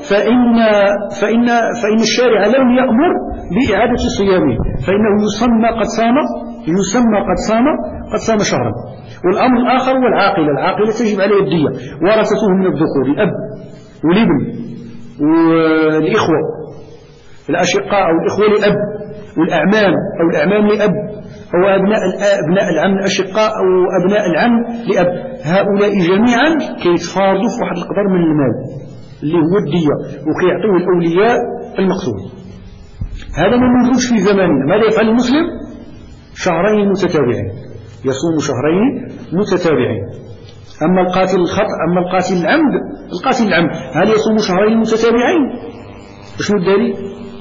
فإن الشارع لم يأمر بإعادة صيامه، فإنه يسمى قد صام شهرا. والأمر الآخر هو العاقلة تجب عليه الدية، ورثته من الذكور: الأب والابن والإخوة الأشقاء أو الإخوة لأب، والأعمام أو الأعمام لأب، أو أبناء العم الأشقاء أو أبناء العم لأب. هؤلاء جميعا كيتفارضوا في واحد القدر من المال اللي هو الدية، وكيعطوه الأولياء المقتول. هذا ما موجودش في زماننا. ماذا يفعل المسلم؟ شهرين متتابعين، يصوم شهرين متتابعين. أما القاتل العمد هل يصوم شهرين متتابعين؟ شنو الدليل؟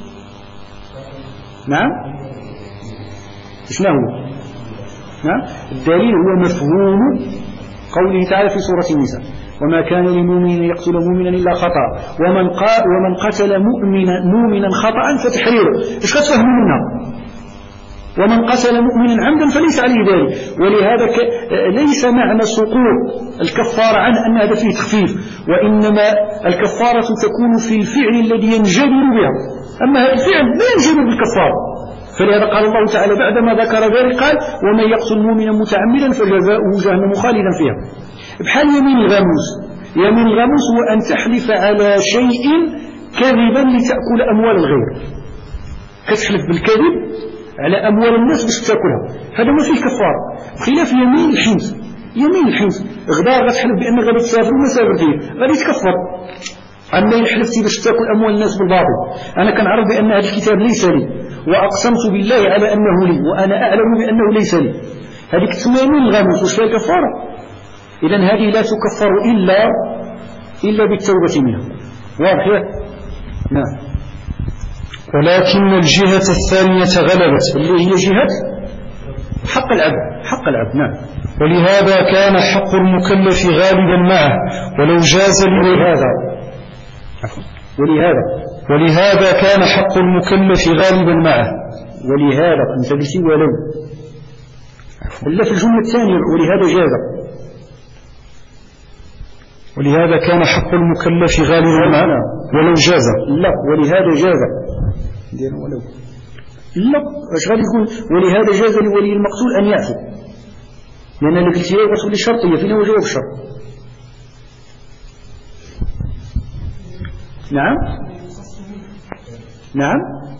نعم، شنو هو؟ نعم، الدليل هو مفهوم قوله تعالى في سورة النساء: وما كان لمؤمن يقتل مؤمنا إلا خطأ ومن قتل مؤمنا خطأ فتحريره. إيش كتفهموا منها؟ ومن قتل مؤمنا عمدا فليس عليه ذلك. ولهذا ليس معنى سقوط الكفارة عنه أن هذا فيه تخفيف، وإنما الكفارة تكون في الفعل الذي ينجبر بها، أما هذا الفعل لا ينجبر بالكفارة. فلهذا قال الله تعالى بعدما ذكر ذلك قال: ومن يقتل مؤمنا متعمدا فجزاؤه جهنم خالدا فيها. بحال يمين الغموس هو أن تحلف على شيء كذبا لتأكل أموال الغير. كتحلف بالكذب على أموال الناس باش تاكلها، هذا ما فيه كفارة، بخلاف يمين الحنث. يمين الحنث غدا غتحلف بأن غادي تسافر وما سافرتي غادي تكفر. أما إن حلفتي باش تاكل أموال الناس بالباطل، أنا كنعرف بأن هذا الكتاب ليس لي وأقسمت بالله على أنه لي وأنا أعلم بأنه ليس لي، هذه تسمى يمين الغموس، وش فيها كفارة؟ إذن هذه لا تكفر إلا بالتوبة منها. واضح؟ نعم. ولكن الجهة الثانية غلبت، اللي هي جهة حق العبد. نعم. ولهذا كان حق المكلف غالبا معه ولو جاز ولهذا كان حق المكلف غالبا معه. ولهذا أنت قلت ولو إلا في الجملة الثانية ولهذا جاز. ولهذا كان حق المكلف غالبا معه ولو جاز. لا ولهذا جاز ولو لا اش غادي يكون ولهذا جاز لولي المقتول أن يعفو، لأن اللي قلت لي غتولي شرطية فينا وجواب الشرط. نعم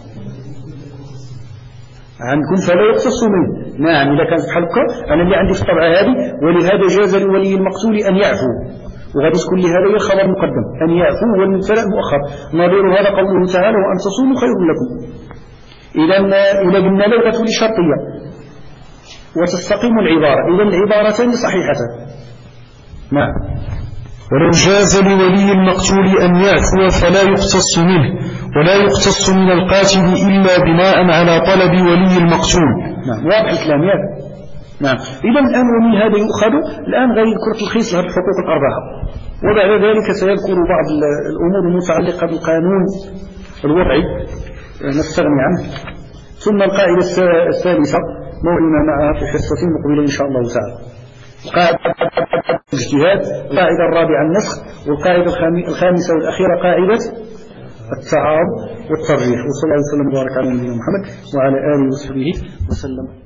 عندكم فلا يقتص منه. نعم إذا كانت بحال هكا أنا اللي عندي في الطبعة هذه ولهذا جاز لولي المقتول أن يعفو، وغادي تكون لي هذا هي خبر مقدم أن يعفو والمبتدأ مؤخر. نظير هذا قوله تعالى وأن تصوموا خير لكم. إذا قلنا له غتولي شرطية وتستقيم العبارة، إذا العبارتان صحيحتان. نعم. ولو جاز لولي المقتول أن يعفو فلا يقتص منه ولا يقتص من القاتل إلا بناء على طلب ولي المقتول. نعم. واضح الكلام هذا. نعم. إذا الآن ومن هذا يؤخذ الآن غير يذكر تلخيص لهذه الحقوق الأربعة، وبعد ذلك سيذكر بعض الأمور المتعلقة بالقانون الوضعي نستغني عنه، ثم القاعدة الثالثة موعدنا معها في حصة مقبلة إن شاء الله تعالى. قاعدة الاجتهاد، القاعدة الرابعة النسخ، والقاعدة الخامسة والأخيرة قاعدة التعارض والترجيح. وصلى الله وسلم وبارك على نبينا محمد وعلى آله وصحبه وسلم.